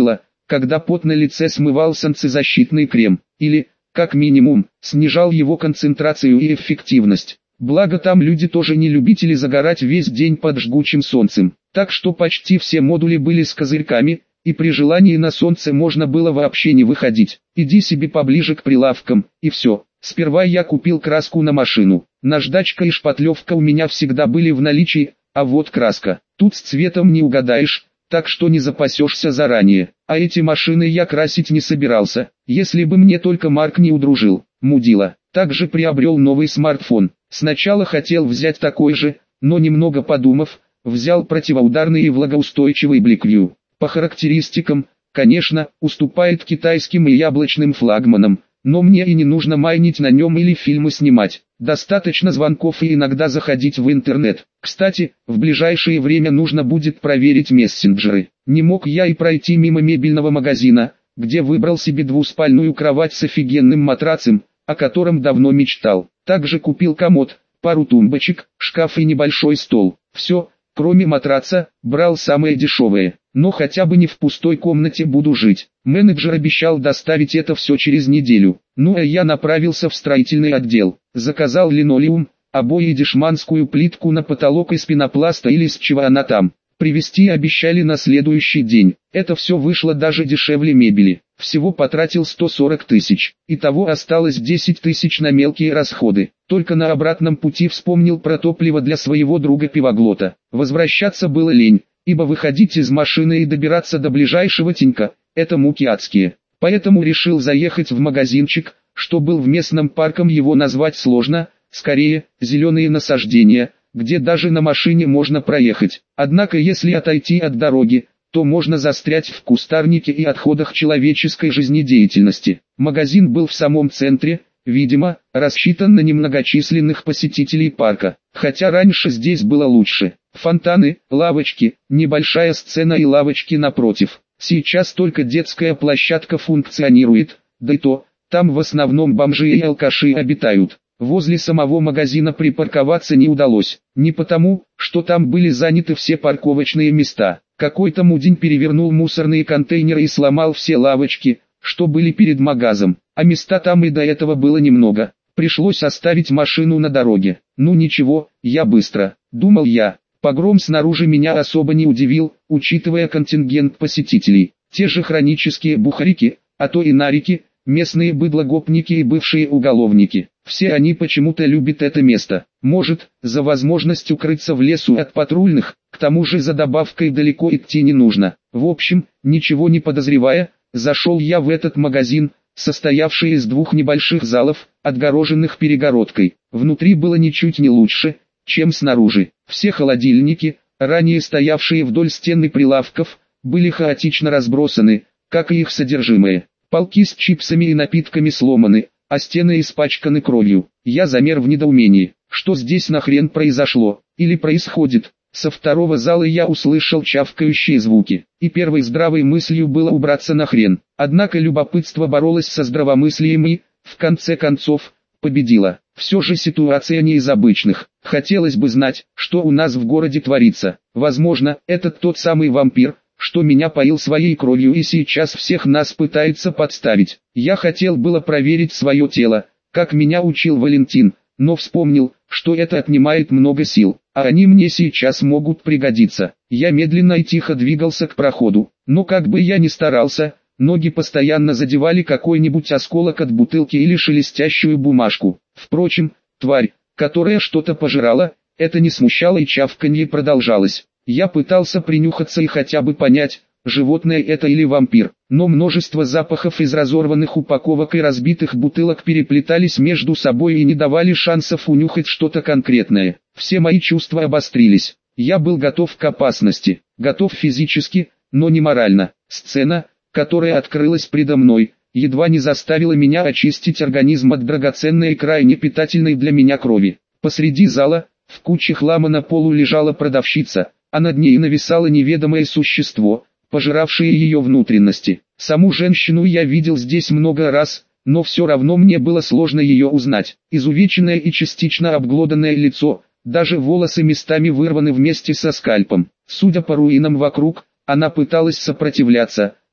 когда пот на лице смывал солнцезащитный крем, или, как минимум, снижал его концентрацию и эффективность. Благо там люди тоже не любители загорать весь день под жгучим солнцем, так что почти все модули были с козырьками, и при желании на солнце можно было вообще не выходить. Иди себе поближе к прилавкам, и все. Сперва я купил краску на машину. Наждачка и шпатлевка у меня всегда были в наличии, а вот краска. Тут с цветом не угадаешь, так что не запасешься заранее. А эти машины я красить не собирался, если бы мне только Марк не удружил. Мудила. Также приобрел новый смартфон. Сначала хотел взять такой же, но немного подумав, взял противоударный и влагоустойчивый Blackview. По характеристикам, конечно, уступает китайским и яблочным флагманам, но мне и не нужно майнить на нем или фильмы снимать. Достаточно звонков и иногда заходить в интернет. Кстати, в ближайшее время нужно будет проверить мессенджеры. Не мог я и пройти мимо мебельного магазина, где выбрал себе двуспальную кровать с офигенным матрацем, о котором давно мечтал. Также купил комод, пару тумбочек, шкаф и небольшой стол. Все, кроме матраца, брал самое дешевое. Но хотя бы не в пустой комнате буду жить. Менеджер обещал доставить это все через неделю. Ну а я направился в строительный отдел. Заказал линолеум, обои и дешманскую плитку на потолок из пенопласта или с чего она там. Привезти обещали на следующий день. Это все вышло даже дешевле мебели. Всего потратил сто сорок тысяч. Итого осталось десять тысяч на мелкие расходы. Только на обратном пути вспомнил про топливо для своего друга-пивоглота. Возвращаться было лень, ибо выходить из машины и добираться до ближайшего тинька – это муки адские. Поэтому решил заехать в магазинчик, что был в местном парком, его назвать сложно, скорее, зеленые насаждения, где даже на машине можно проехать. Однако если отойти от дороги, то можно застрять в кустарнике и отходах человеческой жизнедеятельности. Магазин был в самом центре, видимо, рассчитан на немногочисленных посетителей парка, хотя раньше здесь было лучше. Фонтаны, лавочки, небольшая сцена и лавочки напротив. Сейчас только детская площадка функционирует, да и то, там в основном бомжи и алкаши обитают. Возле самого магазина припарковаться не удалось, не потому, что там были заняты все парковочные места. Какой-то мудень перевернул мусорные контейнеры и сломал все лавочки, что были перед магазом, а места там и до этого было немного. Пришлось оставить машину на дороге. Ну ничего, я быстро, думал я. Погром снаружи меня особо не удивил, учитывая контингент посетителей. Те же хронические бухарики, а то и нарики, местные быдлогопники и бывшие уголовники. Все они почему-то любят это место. Может, за возможность укрыться в лесу от патрульных, к тому же за добавкой далеко идти не нужно. В общем, ничего не подозревая, зашел я в этот магазин, состоявший из двух небольших залов, отгороженных перегородкой. Внутри было ничуть не лучше, чем снаружи. Все холодильники, ранее стоявшие вдоль стены прилавков, были хаотично разбросаны, как и их содержимое. Полки с чипсами и напитками сломаны, а стены испачканы кровью. Я замер в недоумении, что здесь нахрен произошло, или происходит. Со второго зала я услышал чавкающие звуки, и первой здравой мыслью было убраться нахрен. Однако любопытство боролось со здравомыслием и, в конце концов, победило. Все же ситуация не из обычных. Хотелось бы знать, что у нас в городе творится. Возможно, это тот самый вампир, что меня поил своей кровью и сейчас всех нас пытается подставить. Я хотел было проверить свое тело, как меня учил Валентин, но вспомнил, что это отнимает много сил, а они мне сейчас могут пригодиться. Я медленно и тихо двигался к проходу, но как бы я ни старался, ноги постоянно задевали какой-нибудь осколок от бутылки или шелестящую бумажку. Впрочем, тварь, которая что-то пожирала, это не смущало и чавканье продолжалось. Я пытался принюхаться и хотя бы понять, животное это или вампир, но множество запахов из разорванных упаковок и разбитых бутылок переплетались между собой и не давали шансов унюхать что-то конкретное. Все мои чувства обострились. Я был готов к опасности, готов физически, но не морально. Сцена, которая открылась предо мной, едва не заставила меня очистить организм от драгоценной и крайне питательной для меня крови. Посреди зала, в куче хлама на полу лежала продавщица, а над ней нависало неведомое существо, пожиравшее ее внутренности. Саму женщину я видел здесь много раз, но все равно мне было сложно ее узнать. Изувеченное и частично обглоданное лицо, даже волосы местами вырваны вместе со скальпом. Судя по руинам вокруг, она пыталась сопротивляться,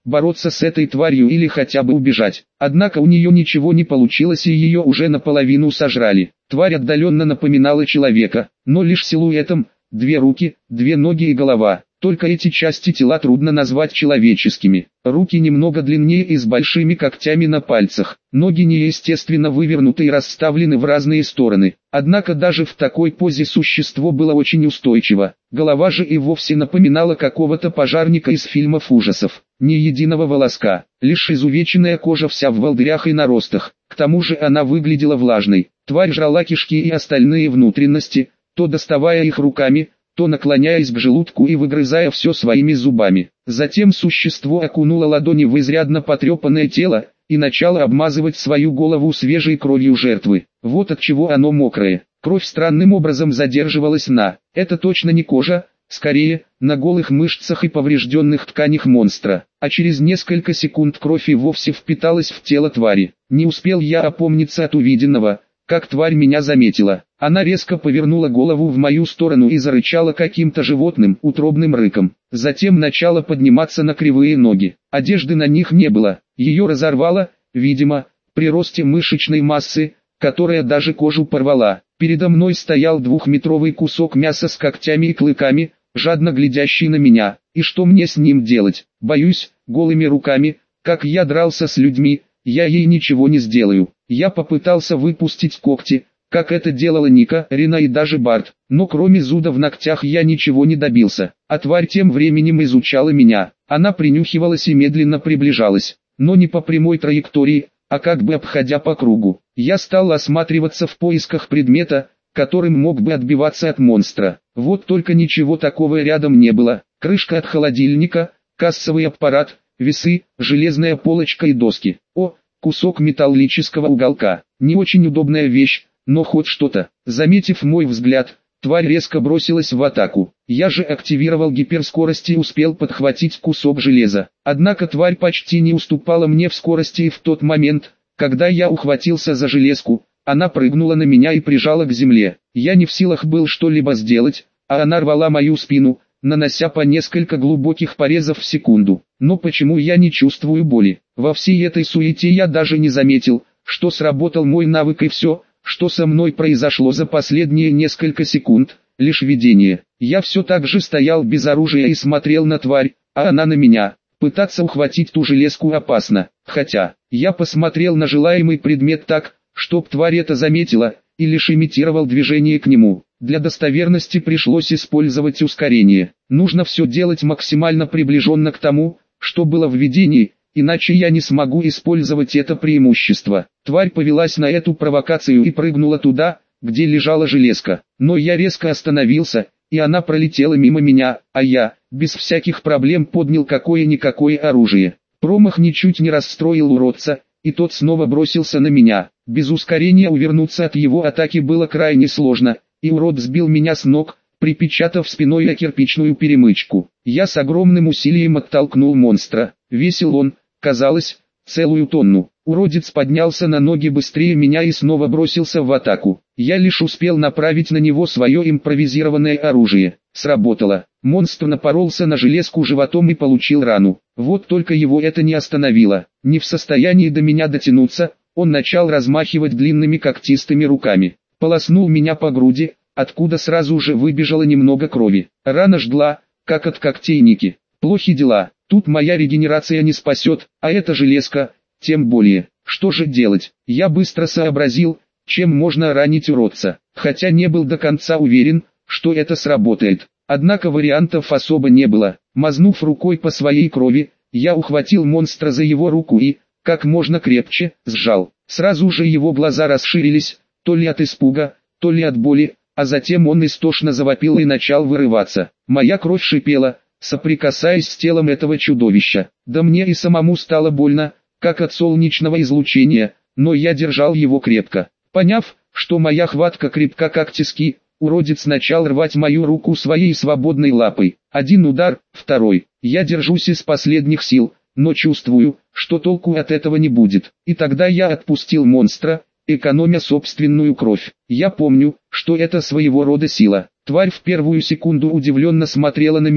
бороться с этой тварью или хотя бы убежать. Однако у нее ничего не получилось и ее уже наполовину сожрали. Тварь отдаленно напоминала человека, но лишь силуэтом, две руки, две ноги и голова. Только эти части тела трудно назвать человеческими. Руки немного длиннее и с большими когтями на пальцах. Ноги неестественно вывернуты и расставлены в разные стороны. Однако даже в такой позе существо было очень устойчиво. Голова же и вовсе напоминала какого-то пожарника из фильмов ужасов. Ни единого волоска, лишь изувеченная кожа вся в волдырях и наростах. К тому же она выглядела влажной. Тварь жрала кишки и остальные внутренности, то доставая их руками, то наклоняясь к желудку и выгрызая все своими зубами. Затем существо окунуло ладони в изрядно потрепанное тело и начало обмазывать свою голову свежей кровью жертвы. Вот от чего оно мокрое. Кровь странным образом задерживалась на, это точно не кожа, скорее, на голых мышцах и поврежденных тканях монстра. А через несколько секунд кровь и вовсе впиталась в тело твари. Не успел я опомниться от увиденного, как тварь меня заметила. Она резко повернула голову в мою сторону и зарычала каким-то животным, утробным рыком. Затем начала подниматься на кривые ноги. Одежды на них не было. Ее разорвало, видимо, при росте мышечной массы, которая даже кожу порвала. Передо мной стоял двухметровый кусок мяса с когтями и клыками, жадно глядящий на меня. И что мне с ним делать? Боюсь, голыми руками, как я дрался с людьми, я ей ничего не сделаю. Я попытался выпустить когти, как это делала Ника, Рина и даже Барт, но кроме зуда в ногтях я ничего не добился. А тварь тем временем изучала меня. Она принюхивалась и медленно приближалась, но не по прямой траектории, а как бы обходя по кругу. Я стал осматриваться в поисках предмета, которым мог бы отбиваться от монстра. Вот только ничего такого рядом не было. Крышка от холодильника, кассовый аппарат, весы, железная полочка и доски. О, кусок металлического уголка. Не очень удобная вещь, но хоть что-то. Заметив мой взгляд, тварь резко бросилась в атаку. Я же активировал гиперскорость и успел подхватить кусок железа. Однако тварь почти не уступала мне в скорости, и в тот момент, когда я ухватился за железку, она прыгнула на меня и прижала к земле. Я не в силах был что-либо сделать, а она рвала мою спину, нанося по несколько глубоких порезов в секунду. Но почему я не чувствую боли? Во всей этой суете я даже не заметил, что сработал мой навык, и все, что со мной произошло за последние несколько секунд, лишь видение. Я все так же стоял без оружия и смотрел на тварь, а она на меня. Пытаться ухватить ту железку опасно, хотя, я посмотрел на желаемый предмет так, чтоб тварь это заметила, и лишь имитировал движение к нему. Для достоверности пришлось использовать ускорение. Нужно все делать максимально приближенно к тому, что было в видении, иначе я не смогу использовать это преимущество. Тварь повелась на эту провокацию и прыгнула туда, где лежала железка. Но я резко остановился, и она пролетела мимо меня, а я, без всяких проблем, поднял какое-никакое оружие. Промах ничуть не расстроил уродца, и тот снова бросился на меня. Без ускорения увернуться от его атаки было крайне сложно, и урод сбил меня с ног, припечатав спиной о кирпичную перемычку. Я с огромным усилием оттолкнул монстра. Весил он, казалось, целую тонну. Уродец поднялся на ноги быстрее меня и снова бросился в атаку. Я лишь успел направить на него свое импровизированное оружие. Сработало. Монстр напоролся на железку животом и получил рану. Вот только его это не остановило. Не в состоянии до меня дотянуться, он начал размахивать длинными когтистыми руками. Полоснул меня по груди, откуда сразу же выбежало немного крови. Рана жгла, как от когтей Ники. Плохи дела, тут моя регенерация не спасет, а эта железка, тем более. Что же делать? Я быстро сообразил, чем можно ранить уродца, хотя не был до конца уверен, что это сработает. Однако вариантов особо не было. Мазнув рукой по своей крови, я ухватил монстра за его руку и, как можно крепче, сжал. Сразу же его глаза расширились, то ли от испуга, то ли от боли, а затем он истошно завопил и начал вырываться. Моя кровь шипела, соприкасаясь с телом этого чудовища. Да мне и самому стало больно, как от солнечного излучения, но я держал его крепко. Поняв, что моя хватка крепка как тиски, уродец начал рвать мою руку своей свободной лапой. Один удар, второй. Я держусь из последних сил, но чувствую, что толку от этого не будет. И тогда я отпустил монстра, экономя собственную кровь. Я помню, что это своего рода сила. Тварь в первую секунду удивленно смотрела на меня,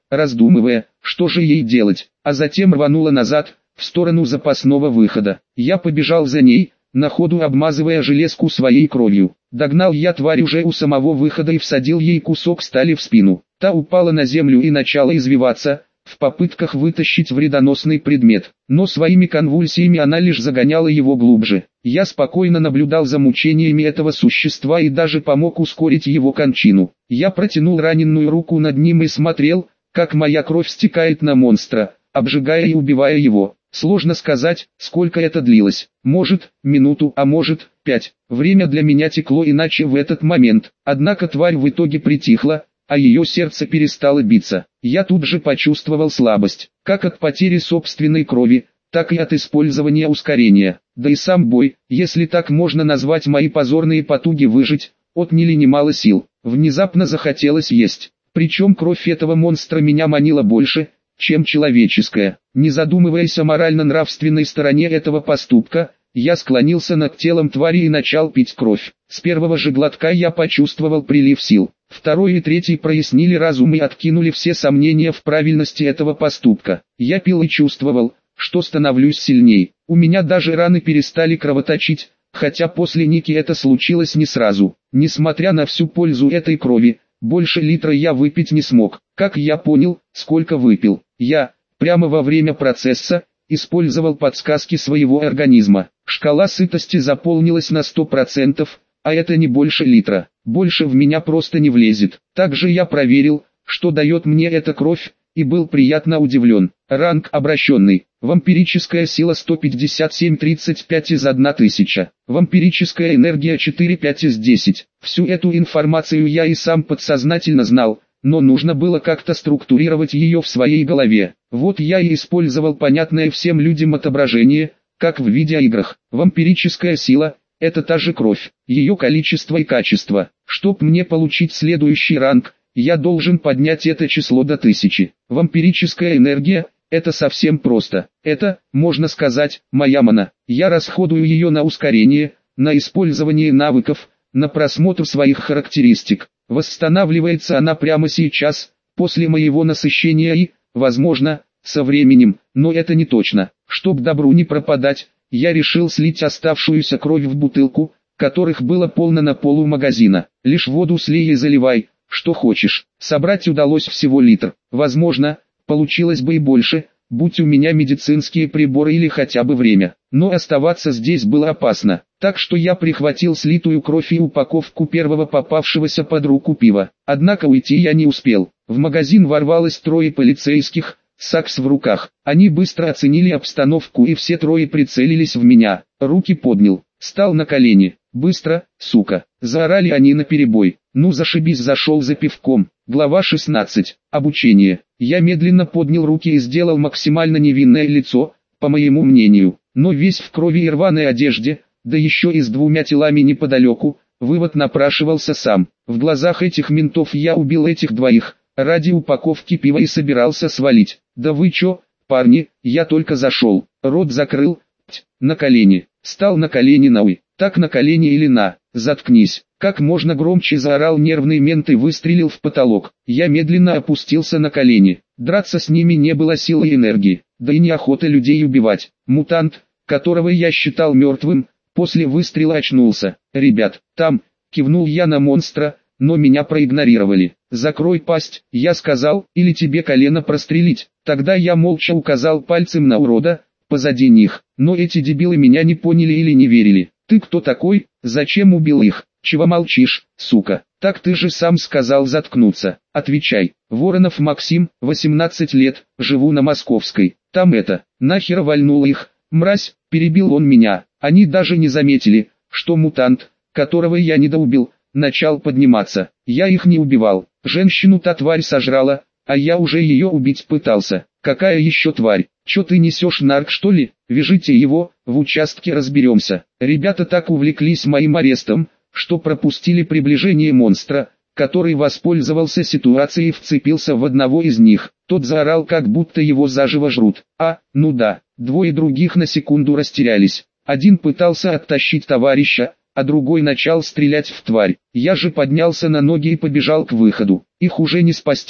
раздумывая, что же ей делать, а затем рванула назад, в сторону запасного выхода. Я побежал за ней, на ходу обмазывая железку своей кровью. Догнал я тварь уже у самого выхода и всадил ей кусок стали в спину. Та упала на землю и начала извиваться, в попытках вытащить вредоносный предмет, но своими конвульсиями она лишь загоняла его глубже. Я спокойно наблюдал за мучениями этого существа и даже помог ускорить его кончину. Я протянул раненую руку над ним и смотрел, как моя кровь стекает на монстра, обжигая и убивая его. Сложно сказать, сколько это длилось. Может, минуту, а может, пять. Время для меня текло иначе в этот момент. Однако тварь в итоге притихла, а ее сердце перестало биться. Я тут же почувствовал слабость, как от потери собственной крови, так и от использования ускорения. Да и сам бой, если так можно назвать мои позорные потуги выжить, отняли немало сил. Внезапно захотелось есть. Причем кровь этого монстра меня манила больше, чем человеческая. Не задумываясь о морально-нравственной стороне этого поступка, я склонился над телом твари и начал пить кровь. С первого же глотка я почувствовал прилив сил. Второй и третий прояснили разум и откинули все сомнения в правильности этого поступка. Я пил и чувствовал, что становлюсь сильней. У меня даже раны перестали кровоточить, хотя после Ники это случилось не сразу. Несмотря на всю пользу этой крови, больше литра я выпить не смог. Как я понял, сколько выпил? Я, прямо во время процесса, использовал подсказки своего организма. Шкала сытости заполнилась на сто процентов, а это не больше литра. Больше в меня просто не влезет. Также я проверил, что дает мне эта кровь, и был приятно удивлен. Ранг обращенный. Вампирическая сила сто пятьдесят семь тридцать пять из тысячи. Вампирическая энергия четыре пять из десяти. Всю эту информацию я и сам подсознательно знал, но нужно было как-то структурировать ее в своей голове. Вот я и использовал понятное всем людям отображение, как в видеоиграх. Вампирическая сила – это та же кровь, ее количество и качество. Чтоб мне получить следующий ранг, я должен поднять это число до тысячи. Вампирическая энергия – это совсем просто. Это, можно сказать, моя мана. Я расходую ее на ускорение, на использование навыков, на просмотр своих характеристик. Восстанавливается она прямо сейчас, после моего насыщения и, возможно, со временем, но это не точно. Чтоб добру не пропадать, я решил слить оставшуюся кровь в бутылку, которых было полно на полу магазина. Лишь воду слей и заливай, что хочешь. Собрать удалось всего литр. Возможно, получилось бы и больше, будь у меня медицинские приборы или хотя бы время. Но оставаться здесь было опасно, так что я прихватил слитую кровь и упаковку первого попавшегося под руку пива. Однако уйти я не успел. В магазин ворвалось трое полицейских, сакс в руках. Они быстро оценили обстановку и все трое прицелились в меня. Руки поднял, стал на колени. Быстро, сука, заорали они наперебой. Ну зашибись, зашел за пивком. Глава шестнадцать. Обучение. Я медленно поднял руки и сделал максимально невинное лицо, по моему мнению, но весь в крови и рваной одежде, да еще и с двумя телами неподалеку, вывод напрашивался сам. В глазах этих ментов я убил этих двоих, ради упаковки пива и собирался свалить. Да вы чё, парни, я только зашел, рот закрыл, ть, на колени, стал на колени науй, так на колени или на, заткнись. Как можно громче заорал нервный мент и выстрелил в потолок. Я медленно опустился на колени. Драться с ними не было силы и энергии, да и неохота людей убивать. Мутант, которого я считал мертвым, после выстрела очнулся. «Ребят, там», кивнул я на монстра, но меня проигнорировали. «Закрой пасть», я сказал, или тебе колено прострелить. Тогда я молча указал пальцем на урода, позади них, но эти дебилы меня не поняли или не верили. «Ты кто такой? Зачем убил их? Чего молчишь, сука? Так ты же сам сказал заткнуться. Отвечай». Воронов Максим, восемнадцать лет, живу на Московской. Там это, нахер вальнул их, мразь, перебил он меня. Они даже не заметили, что мутант, которого я недоубил, начал подниматься. Я их не убивал. Женщину та тварь сожрала, а я уже ее убить пытался. Какая еще тварь? Че ты несешь, нарк что ли? Вяжите его, в участке разберемся. Ребята так увлеклись моим арестом, что пропустили приближение монстра, который воспользовался ситуацией и вцепился в одного из них. Тот заорал, как будто его заживо жрут. А, ну да, двое других на секунду растерялись. Один пытался оттащить товарища, а другой начал стрелять в тварь. Я же поднялся на ноги и побежал к выходу. Их уже не спасти,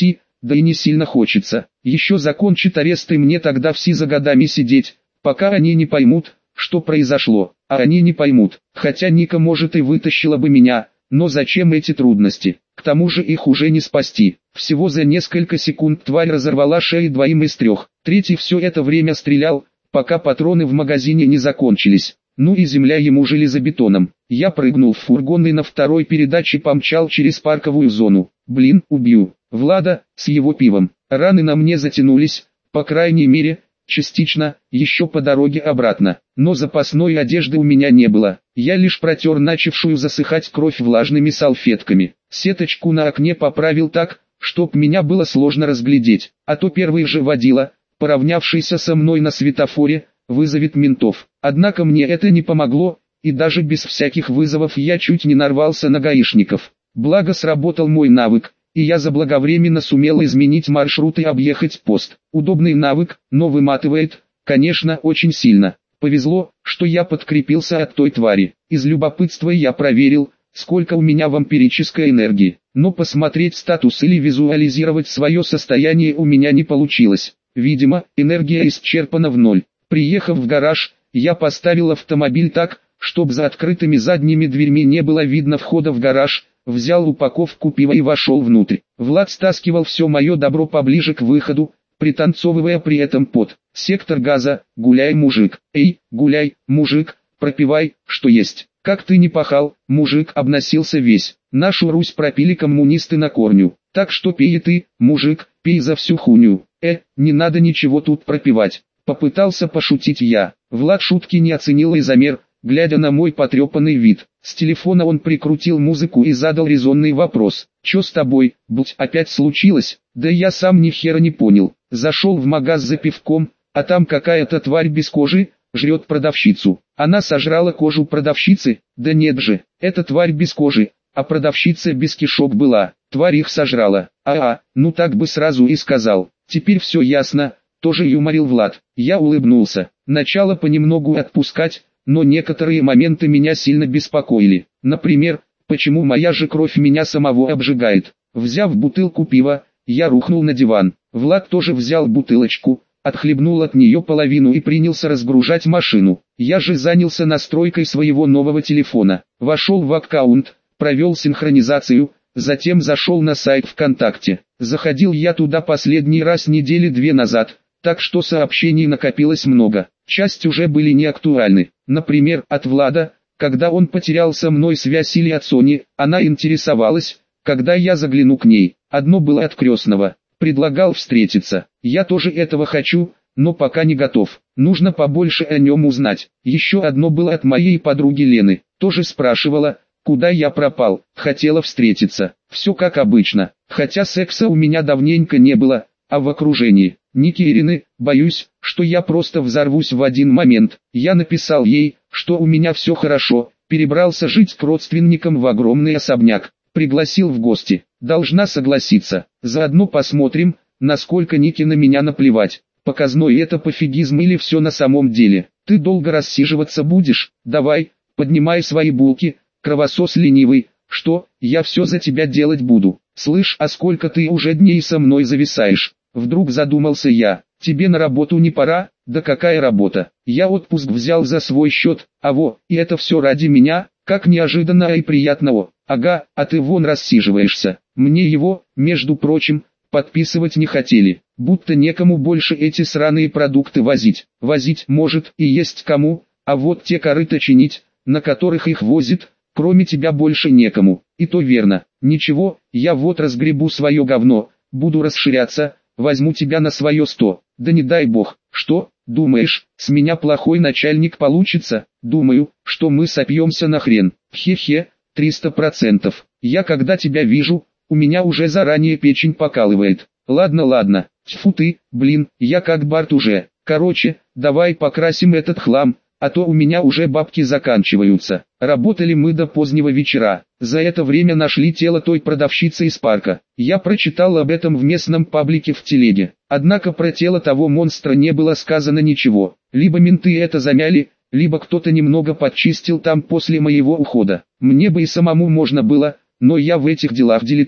да и не сильно хочется. Еще закончит арест и мне тогда в СИЗО годами сидеть, пока они не поймут, что произошло. А они не поймут, хотя Ника может и вытащила бы меня, но зачем эти трудности? К тому же их уже не спасти. Всего за несколько секунд тварь разорвала шеи двоим из трех. Третий все это время стрелял, пока патроны в магазине не закончились. Ну и земля ему железобетоном. Я прыгнул в фургон и на второй передаче помчал через парковую зону. Блин, убью Влада с его пивом. Раны на мне затянулись, по крайней мере, частично, еще по дороге обратно. Но запасной одежды у меня не было. Я лишь протер начавшую засыхать кровь влажными салфетками. Сеточку на окне поправил так, чтоб меня было сложно разглядеть. А то первый же водила, поравнявшийся со мной на светофоре, вызовет ментов. Однако мне это не помогло, и даже без всяких вызовов я чуть не нарвался на гаишников. Благо сработал мой навык, и я заблаговременно сумел изменить маршрут и объехать пост. Удобный навык, но выматывает, конечно, очень сильно. Повезло, что я подкрепился от той твари. Из любопытства я проверил, сколько у меня вампирической энергии. Но посмотреть статус или визуализировать свое состояние у меня не получилось. Видимо, энергия исчерпана в ноль. Приехав в гараж, я поставил автомобиль так, чтобы за открытыми задними дверьми не было видно входа в гараж, взял упаковку пива и вошел внутрь. Влад стаскивал все мое добро поближе к выходу, пританцовывая при этом под «Сектор газа, гуляй, мужик, эй, гуляй, мужик, пропивай, что есть». Как ты не пахал, мужик обносился весь. Нашу Русь пропили коммунисты на корню. Так что пей и ты, мужик, пей за всю хуню. Э, не надо ничего тут пропивать. Попытался пошутить я. Влад шутки не оценил и замер, глядя на мой потрепанный вид. С телефона он прикрутил музыку и задал резонный вопрос. «Чё с тобой, будь опять случилось?» Да я сам ни хера не понял. Зашел в магаз за пивком, а там какая-то тварь без кожи, жрет продавщицу. Она сожрала кожу продавщицы? Да нет же, эта тварь без кожи, а продавщица без кишок была. Тварь их сожрала. А-а, ну так бы сразу и сказал. Теперь все ясно. Тоже юморил Влад. Я улыбнулся. Начало понемногу отпускать, но некоторые моменты меня сильно беспокоили. Например, почему моя же кровь меня самого обжигает. Взяв бутылку пива, я рухнул на диван. Влад тоже взял бутылочку, отхлебнул от нее половину и принялся разгружать машину. Я же занялся настройкой своего нового телефона. Вошел в аккаунт, провел синхронизацию, затем зашел на сайт ВКонтакте. Заходил я туда последний раз недели две назад, так что сообщений накопилось много. Часть уже были не актуальны. Например, от Влада, когда он потерял со мной связь, или от Сони, она интересовалась, когда я загляну к ней. Одно было от крестного. Предлагал встретиться. Я тоже этого хочу, но пока не готов. Нужно побольше о нем узнать. Еще одно было от моей подруги Лены. Тоже спрашивала, куда я пропал. Хотела встретиться. Все как обычно. Хотя секса у меня давненько не было, а в окружении Ники и Ирины, боюсь, что я просто взорвусь в один момент. Я написал ей, что у меня все хорошо, перебрался жить к родственникам в огромный особняк. Пригласил в гости. Должна согласиться. Заодно посмотрим, насколько Нике на меня наплевать. Показной это пофигизм или все на самом деле. Ты долго рассиживаться будешь? Давай, поднимай свои булки, кровосос ленивый. Что, я все за тебя делать буду? Слышь, а сколько ты уже дней со мной зависаешь? Вдруг задумался я. Тебе на работу не пора? Да какая работа? Я отпуск взял за свой счет, а во, и это все ради меня? Как неожиданно и приятного. Ага, а ты вон рассиживаешься. Мне его, между прочим, подписывать не хотели. Будто некому больше эти сраные продукты возить. Возить может и есть кому, а вот те корыта чинить, на которых их возит, кроме тебя больше некому. И то верно. Ничего, я вот разгребу свое говно, буду расширяться, возьму тебя на свое сто. Да не дай бог. Что, думаешь, с меня плохой начальник получится? Думаю, что мы сопьемся нахрен. Хе-хе, триста процентов. Я когда тебя вижу, у меня уже заранее печень покалывает. Ладно, ладно. Тьфу ты, блин, я как Барт уже. Короче, давай покрасим этот хлам, а то у меня уже бабки заканчиваются. Работали мы до позднего вечера. За это время нашли тело той продавщицы из парка. Я прочитал об этом в местном паблике в телеге. Однако про тело того монстра не было сказано ничего. Либо менты это замяли, либо кто-то немного подчистил там после моего ухода. Мне бы и самому можно было, но я в этих делах дилетант.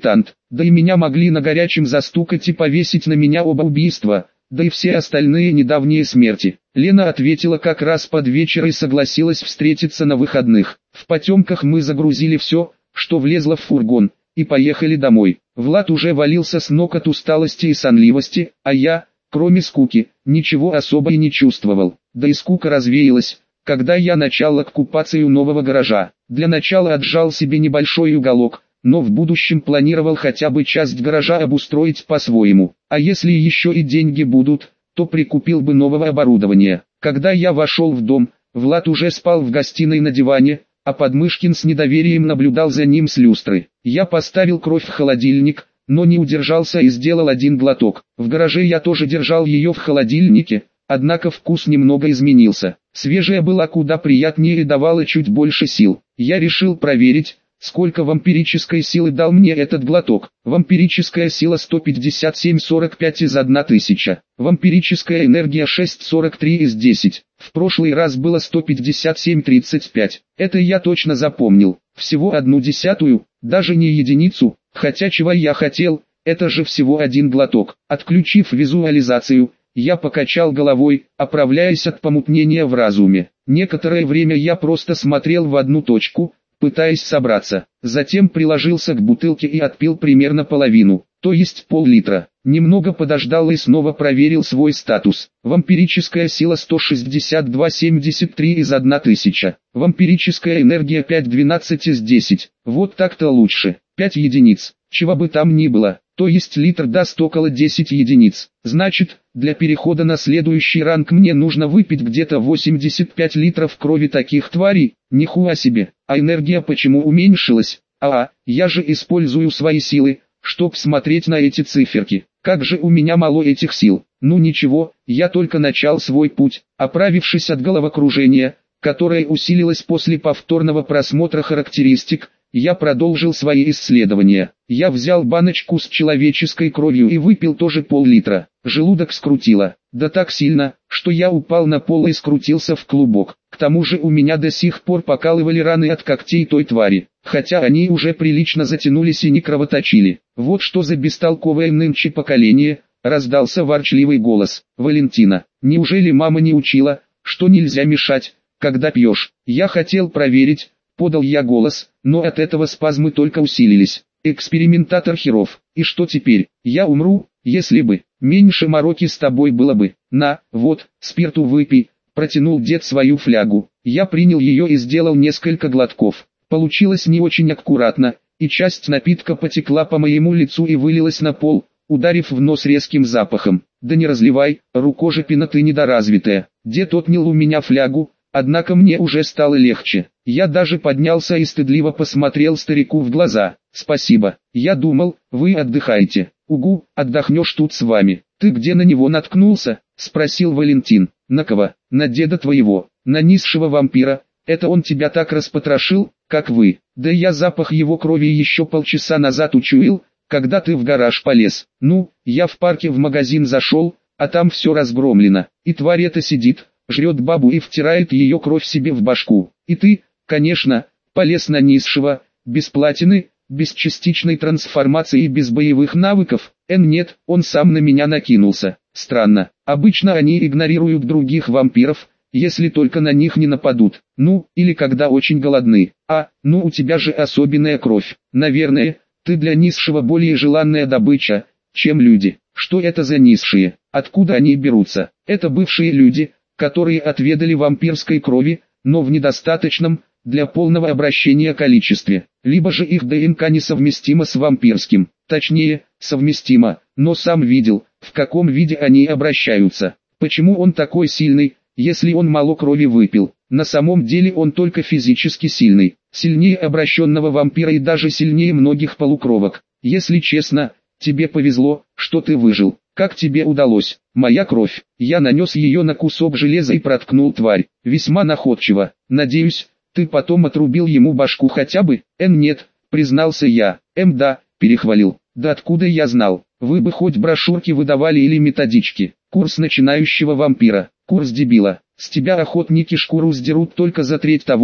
Да и меня могли на горячем застукать и повесить на меня оба убийства, да и все остальные недавние смерти. Лена ответила как раз под вечер и согласилась встретиться на выходных. В потемках мы загрузили все, что влезло в фургон, и поехали домой. Влад уже валился с ног от усталости и сонливости, а я, кроме скуки, ничего особо и не чувствовал. Да и скука развеялась, когда я начал оккупацию нового гаража. Для начала отжал себе небольшой уголок, но в будущем планировал хотя бы часть гаража обустроить по-своему. А если еще и деньги будут, то прикупил бы нового оборудования. Когда я вошел в дом, Влад уже спал в гостиной на диване, а Подмышкин с недоверием наблюдал за ним с люстры. Я поставил кровь в холодильник, но не удержался и сделал один глоток. В гараже я тоже держал ее в холодильнике, однако вкус немного изменился. Свежая была куда приятнее и давала чуть больше сил. Я решил проверить, сколько вампирической силы дал мне этот глоток. Вампирическая сила сто пятьдесят семь сорок пять из тысячи. Вампирическая энергия шесть сорок три из десяти. В прошлый раз было сто пятьдесят семь тридцать пять. Это я точно запомнил. Всего одну десятую, даже не единицу, хотя чего я хотел, это же всего один глоток. Отключив визуализацию, я покачал головой, оправляясь от помутнения в разуме. Некоторое время я просто смотрел в одну точку, пытаясь собраться. Затем приложился к бутылке и отпил примерно половину, то есть пол-литра. Немного подождал и снова проверил свой статус. Вампирическая сила сто шестьдесят два семьдесят три из тысячи. Вампирическая энергия пять двенадцать из десяти. Вот так-то лучше. пять единиц. Чего бы там ни было, то есть литр даст около десяти единиц. Значит, для перехода на следующий ранг мне нужно выпить где-то восемьдесят пять литров крови таких тварей. Нихуя себе. А энергия почему уменьшилась? А, я же использую свои силы, чтоб смотреть на эти циферки. Как же у меня мало этих сил. Ну ничего, я только начал свой путь, оправившись от головокружения, которое усилилось после повторного просмотра характеристик. Я продолжил свои исследования. Я взял баночку с человеческой кровью и выпил тоже пол-литра. Желудок скрутило, да так сильно, что я упал на пол и скрутился в клубок. К тому же у меня до сих пор покалывали раны от когтей той твари, хотя они уже прилично затянулись и не кровоточили. Вот что за бестолковое нынче поколение, раздался ворчливый голос Валентина. Неужели мама не учила, что нельзя мешать, когда пьешь? Я хотел проверить, подал я голос, но от этого спазмы только усилились. Экспериментатор херов. И что теперь? Я умру, если бы. Меньше мороки с тобой было бы. На, вот, спирту выпей. Протянул дед свою флягу. Я принял ее и сделал несколько глотков. Получилось не очень аккуратно, и часть напитка потекла по моему лицу и вылилась на пол, ударив в нос резким запахом. Да не разливай, рукожопина ты недоразвитая. Дед отнял у меня флягу, однако мне уже стало легче. Я даже поднялся и стыдливо посмотрел старику в глаза. Спасибо, я думал, вы отдыхаете. Угу, отдохнешь тут с вами. Ты где на него наткнулся? Спросил Валентин. На кого? На деда твоего, на низшего вампира. Это он тебя так распотрошил, как вы. Да я запах его крови еще полчаса назад учуял, когда ты в гараж полез. Ну, я в парке в магазин зашел, а там все разгромлено. И тварь эта сидит, жрет бабу и втирает ее кровь себе в башку. И ты, конечно, полез на низшего, без платины, без частичной трансформации и без боевых навыков. Эн нет, он сам на меня накинулся. Странно, обычно они игнорируют других вампиров, если только на них не нападут. Ну, или когда очень голодны. А, ну у тебя же особенная кровь. Наверное, ты для низшего более желанная добыча, чем люди. Что это за низшие? Откуда они берутся? Это бывшие люди, которые отведали вампирской крови, но в недостаточном, для полного обращения количестве. Либо же их ДНК несовместимо с вампирским. Точнее, совместимо, но сам видел, в каком виде они обращаются. Почему он такой сильный, если он мало крови выпил? На самом деле он только физически сильный. Сильнее обращенного вампира и даже сильнее многих полукровок. Если честно, тебе повезло, что ты выжил. Как тебе удалось? Моя кровь. Я нанес ее на кусок железа и проткнул тварь. Весьма находчиво. Надеюсь, ты потом отрубил ему башку хотя бы? Эн нет, признался я. Эм да, перехвалил. Да откуда я знал? Вы бы хоть брошюрки выдавали или методички. Курс начинающего вампира. Курс дебила. С тебя охотники шкуру сдерут только за треть того,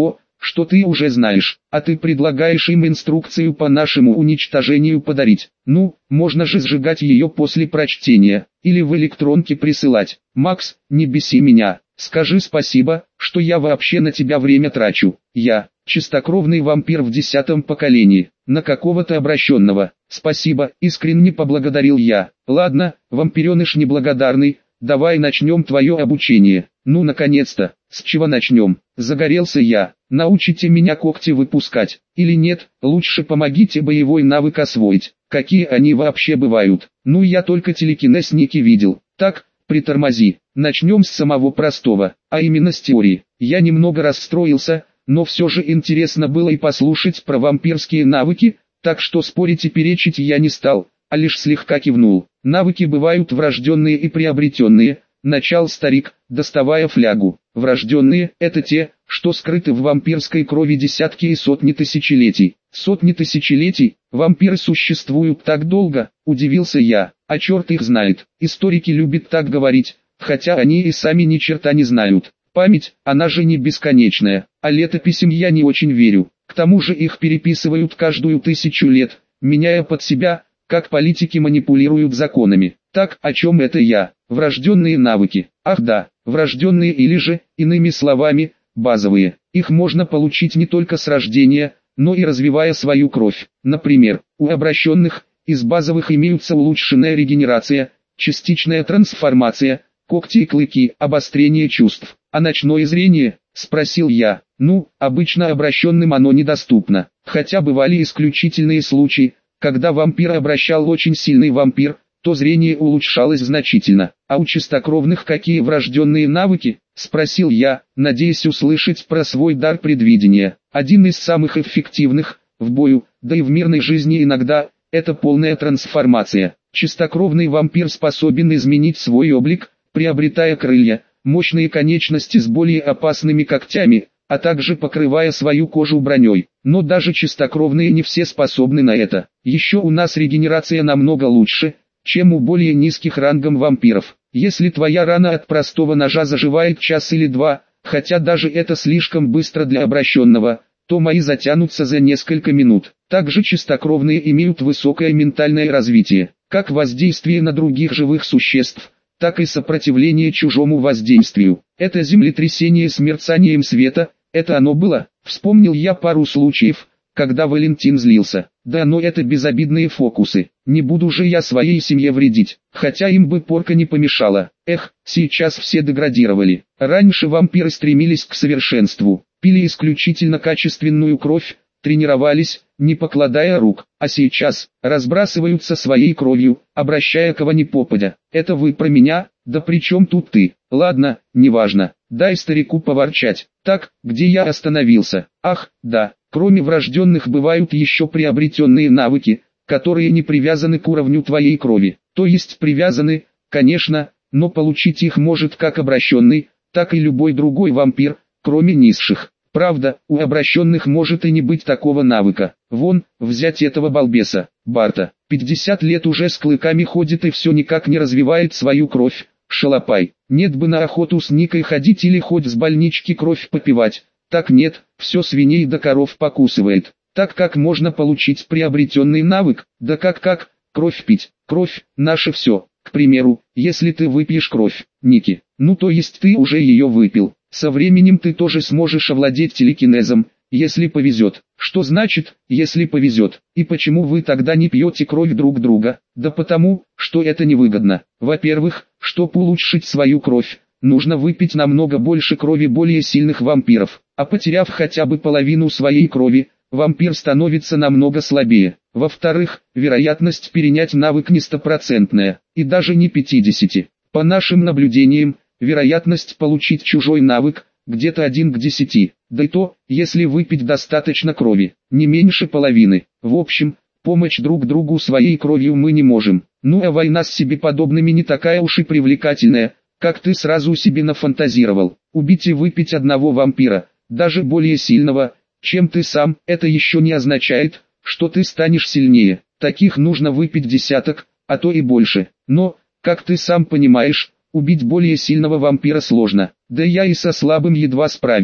что ты уже знаешь, а ты предлагаешь им инструкцию по нашему уничтожению подарить. Ну, можно же сжигать ее после прочтения, или в электронке присылать. Макс, не беси меня, скажи спасибо, что я вообще на тебя время трачу. Я, чистокровный вампир в десятом поколении, на какого-то обращенного. Спасибо, искренне поблагодарил я. Ладно, вампиреныш неблагодарный, давай начнем твое обучение. Ну наконец-то, с чего начнем? Загорелся я. Научите меня когти выпускать, или нет, лучше помогите боевой навык освоить. Какие они вообще бывают? Ну я только телекинез Ники видел. Так, притормози. Начнем с самого простого, а именно с теории. Я немного расстроился, но все же интересно было и послушать про вампирские навыки, так что спорить и перечить я не стал, а лишь слегка кивнул. Навыки бывают врожденные и приобретенные, начал старик, доставая флягу. Врожденные – это те, что скрыты в вампирской крови десятки и сотни тысячелетий. Сотни тысячелетий? Вампиры существуют так долго, удивился я. А черт их знает, историки любят так говорить, хотя они и сами ни черта не знают. Память, она же не бесконечная, а летописям я не очень верю. К тому же их переписывают каждую тысячу лет, меняя под себя, как политики манипулируют законами. Так, о чем это я? Врожденные навыки. Ах да, врожденные или же, иными словами, базовые. Их можно получить не только с рождения, но и развивая свою кровь. Например, у обращенных, из базовых имеются улучшенная регенерация, частичная трансформация, когти и клыки, обострение чувств. А ночное зрение? Спросил я. Ну, обычно обращенным оно недоступно. Хотя бывали исключительные случаи, когда вампир обращал очень сильный вампир, то зрение улучшалось значительно. А у чистокровных какие врожденные навыки? Спросил я, надеясь услышать про свой дар предвидения. Один из самых эффективных, в бою, да и в мирной жизни иногда, это полная трансформация. Чистокровный вампир способен изменить свой облик, приобретая крылья, мощные конечности с более опасными когтями, а также покрывая свою кожу броней. Но даже чистокровные не все способны на это. Еще у нас регенерация намного лучше, чем у более низких рангом вампиров. Если твоя рана от простого ножа заживает час или два, хотя даже это слишком быстро для обращенного, то мои затянутся за несколько минут. Также чистокровные имеют высокое ментальное развитие, как воздействие на других живых существ, так и сопротивление чужому воздействию. Это землетрясение с мерцанием света, это оно было? Вспомнил я пару случаев, когда Валентин злился. Да, но это безобидные фокусы. Не буду же я своей семье вредить, хотя им бы порка не помешала. Эх, сейчас все деградировали. Раньше вампиры стремились к совершенству, пили исключительно качественную кровь, тренировались, не покладая рук, а сейчас разбрасываются своей кровью, обращая кого ни попадя. Это вы про меня? Да при чем тут ты? Ладно, неважно, дай старику поворчать. Так, где я остановился? Ах, да, кроме врожденных бывают еще приобретенные навыки, которые не привязаны к уровню твоей крови. То есть привязаны, конечно, но получить их может как обращенный, так и любой другой вампир, кроме низших. Правда, у обращенных может и не быть такого навыка. Вон, взять этого балбеса, Барта. пятьдесят лет уже с клыками ходит и все никак не развивает свою кровь. Шалопай. Нет бы на охоту с Никой ходить или хоть с больнички кровь попивать. Так нет, все свиней да коров покусывает. Так как можно получить приобретенный навык? Да как-как, кровь пить. Кровь – наше все. К примеру, если ты выпьешь кровь, Ники, ну то есть ты уже ее выпил. Со временем ты тоже сможешь овладеть телекинезом, если повезет. Что значит, если повезет? И почему вы тогда не пьете кровь друг друга? Да потому, что это невыгодно. Во-первых, чтобы улучшить свою кровь, нужно выпить намного больше крови более сильных вампиров. А потеряв хотя бы половину своей крови, вампир становится намного слабее. Во-вторых, вероятность перенять навык не стопроцентная, и даже не пятидесяти. По нашим наблюдениям, вероятность получить чужой навык где-то один к десяти, да и то, если выпить достаточно крови, не меньше половины. В общем, помочь друг другу своей кровью мы не можем. Ну а война с себе подобными не такая уж и привлекательная, как ты сразу себе нафантазировал. Убить и выпить одного вампира, даже более сильного, чем ты сам, это еще не означает, что ты станешь сильнее. Таких нужно выпить десяток, а то и больше. Но, как ты сам понимаешь, убить более сильного вампира сложно, да я и со слабым едва справился.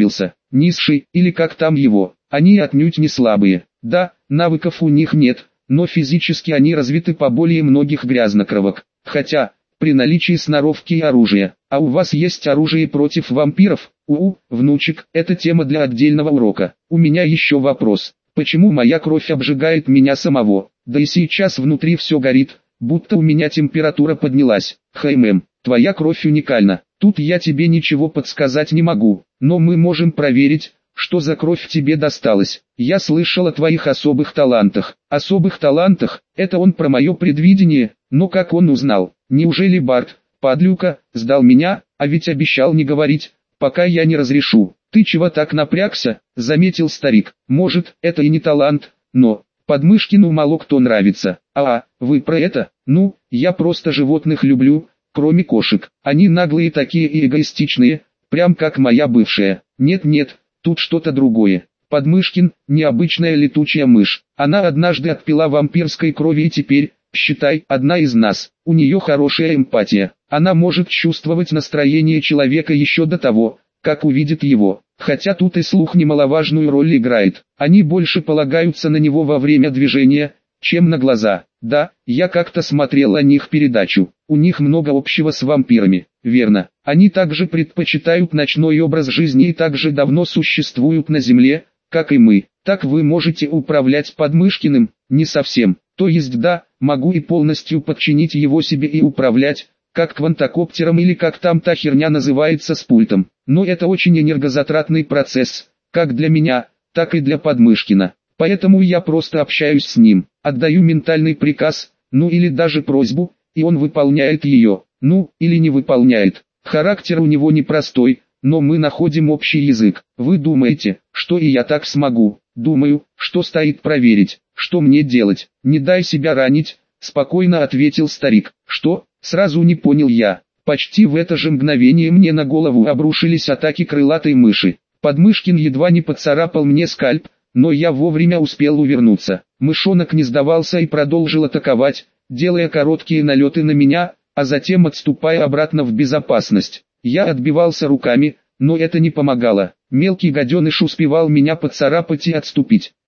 низший, или как там его. Они отнюдь не слабые. Да, навыков у них нет, но физически они развиты поболее многих грязнокровок. Хотя, при наличии сноровки и оружия. А у вас есть оружие против вампиров? У-у, внучек, это тема для отдельного урока. У меня еще вопрос. Почему моя кровь обжигает меня самого? Да и сейчас внутри все горит, будто у меня температура поднялась. Хэймэм, твоя кровь уникальна. Тут я тебе ничего подсказать не могу, но мы можем проверить, что за кровь тебе досталась. Я слышал о твоих особых талантах. Особых талантах? Это он про мое предвидение, но как он узнал? Неужели Барт, подлюка, сдал меня, а ведь обещал не говорить, пока я не разрешу. Ты чего так напрягся? Заметил старик. Может, это и не талант, но Подмышкину мало кто нравится. А, вы про это? Ну, я просто животных люблю, кроме кошек. Они наглые такие и эгоистичные, прям как моя бывшая. Нет-нет, тут что-то другое. Подмышкин – необычная летучая мышь. Она однажды отпила вампирской крови и теперь, считай, одна из нас. У нее хорошая эмпатия. Она может чувствовать настроение человека еще до того, как увидит его. Хотя тут и слух немаловажную роль играет. Они больше полагаются на него во время движения, чем на глаза. Да, я как-то смотрел о них передачу. У них много общего с вампирами. Верно. Они также предпочитают ночной образ жизни и также давно существуют на земле, как и мы. Так вы можете управлять Подмышкиным? Не совсем. То есть да, могу и полностью подчинить его себе и управлять, как квантокоптером или как там та херня называется с пультом. Но это очень энергозатратный процесс, как для меня, так и для Подмышкина. Поэтому я просто общаюсь с ним, отдаю ментальный приказ, ну или даже просьбу, и он выполняет ее, ну, или не выполняет. Характер у него непростой, но мы находим общий язык. Вы думаете, что и я так смогу? Думаю, что стоит проверить, что мне делать. Не дай себя ранить, спокойно ответил старик. Что? Сразу не понял я. Почти в это же мгновение мне на голову обрушились атаки крылатой мыши. Подмышкин едва не поцарапал мне скальп, но я вовремя успел увернуться. Мышонок не сдавался и продолжил атаковать, делая короткие налеты на меня, а затем отступая обратно в безопасность. Я отбивался руками, но это не помогало. Мелкий гаденыш успевал меня поцарапать и отступить.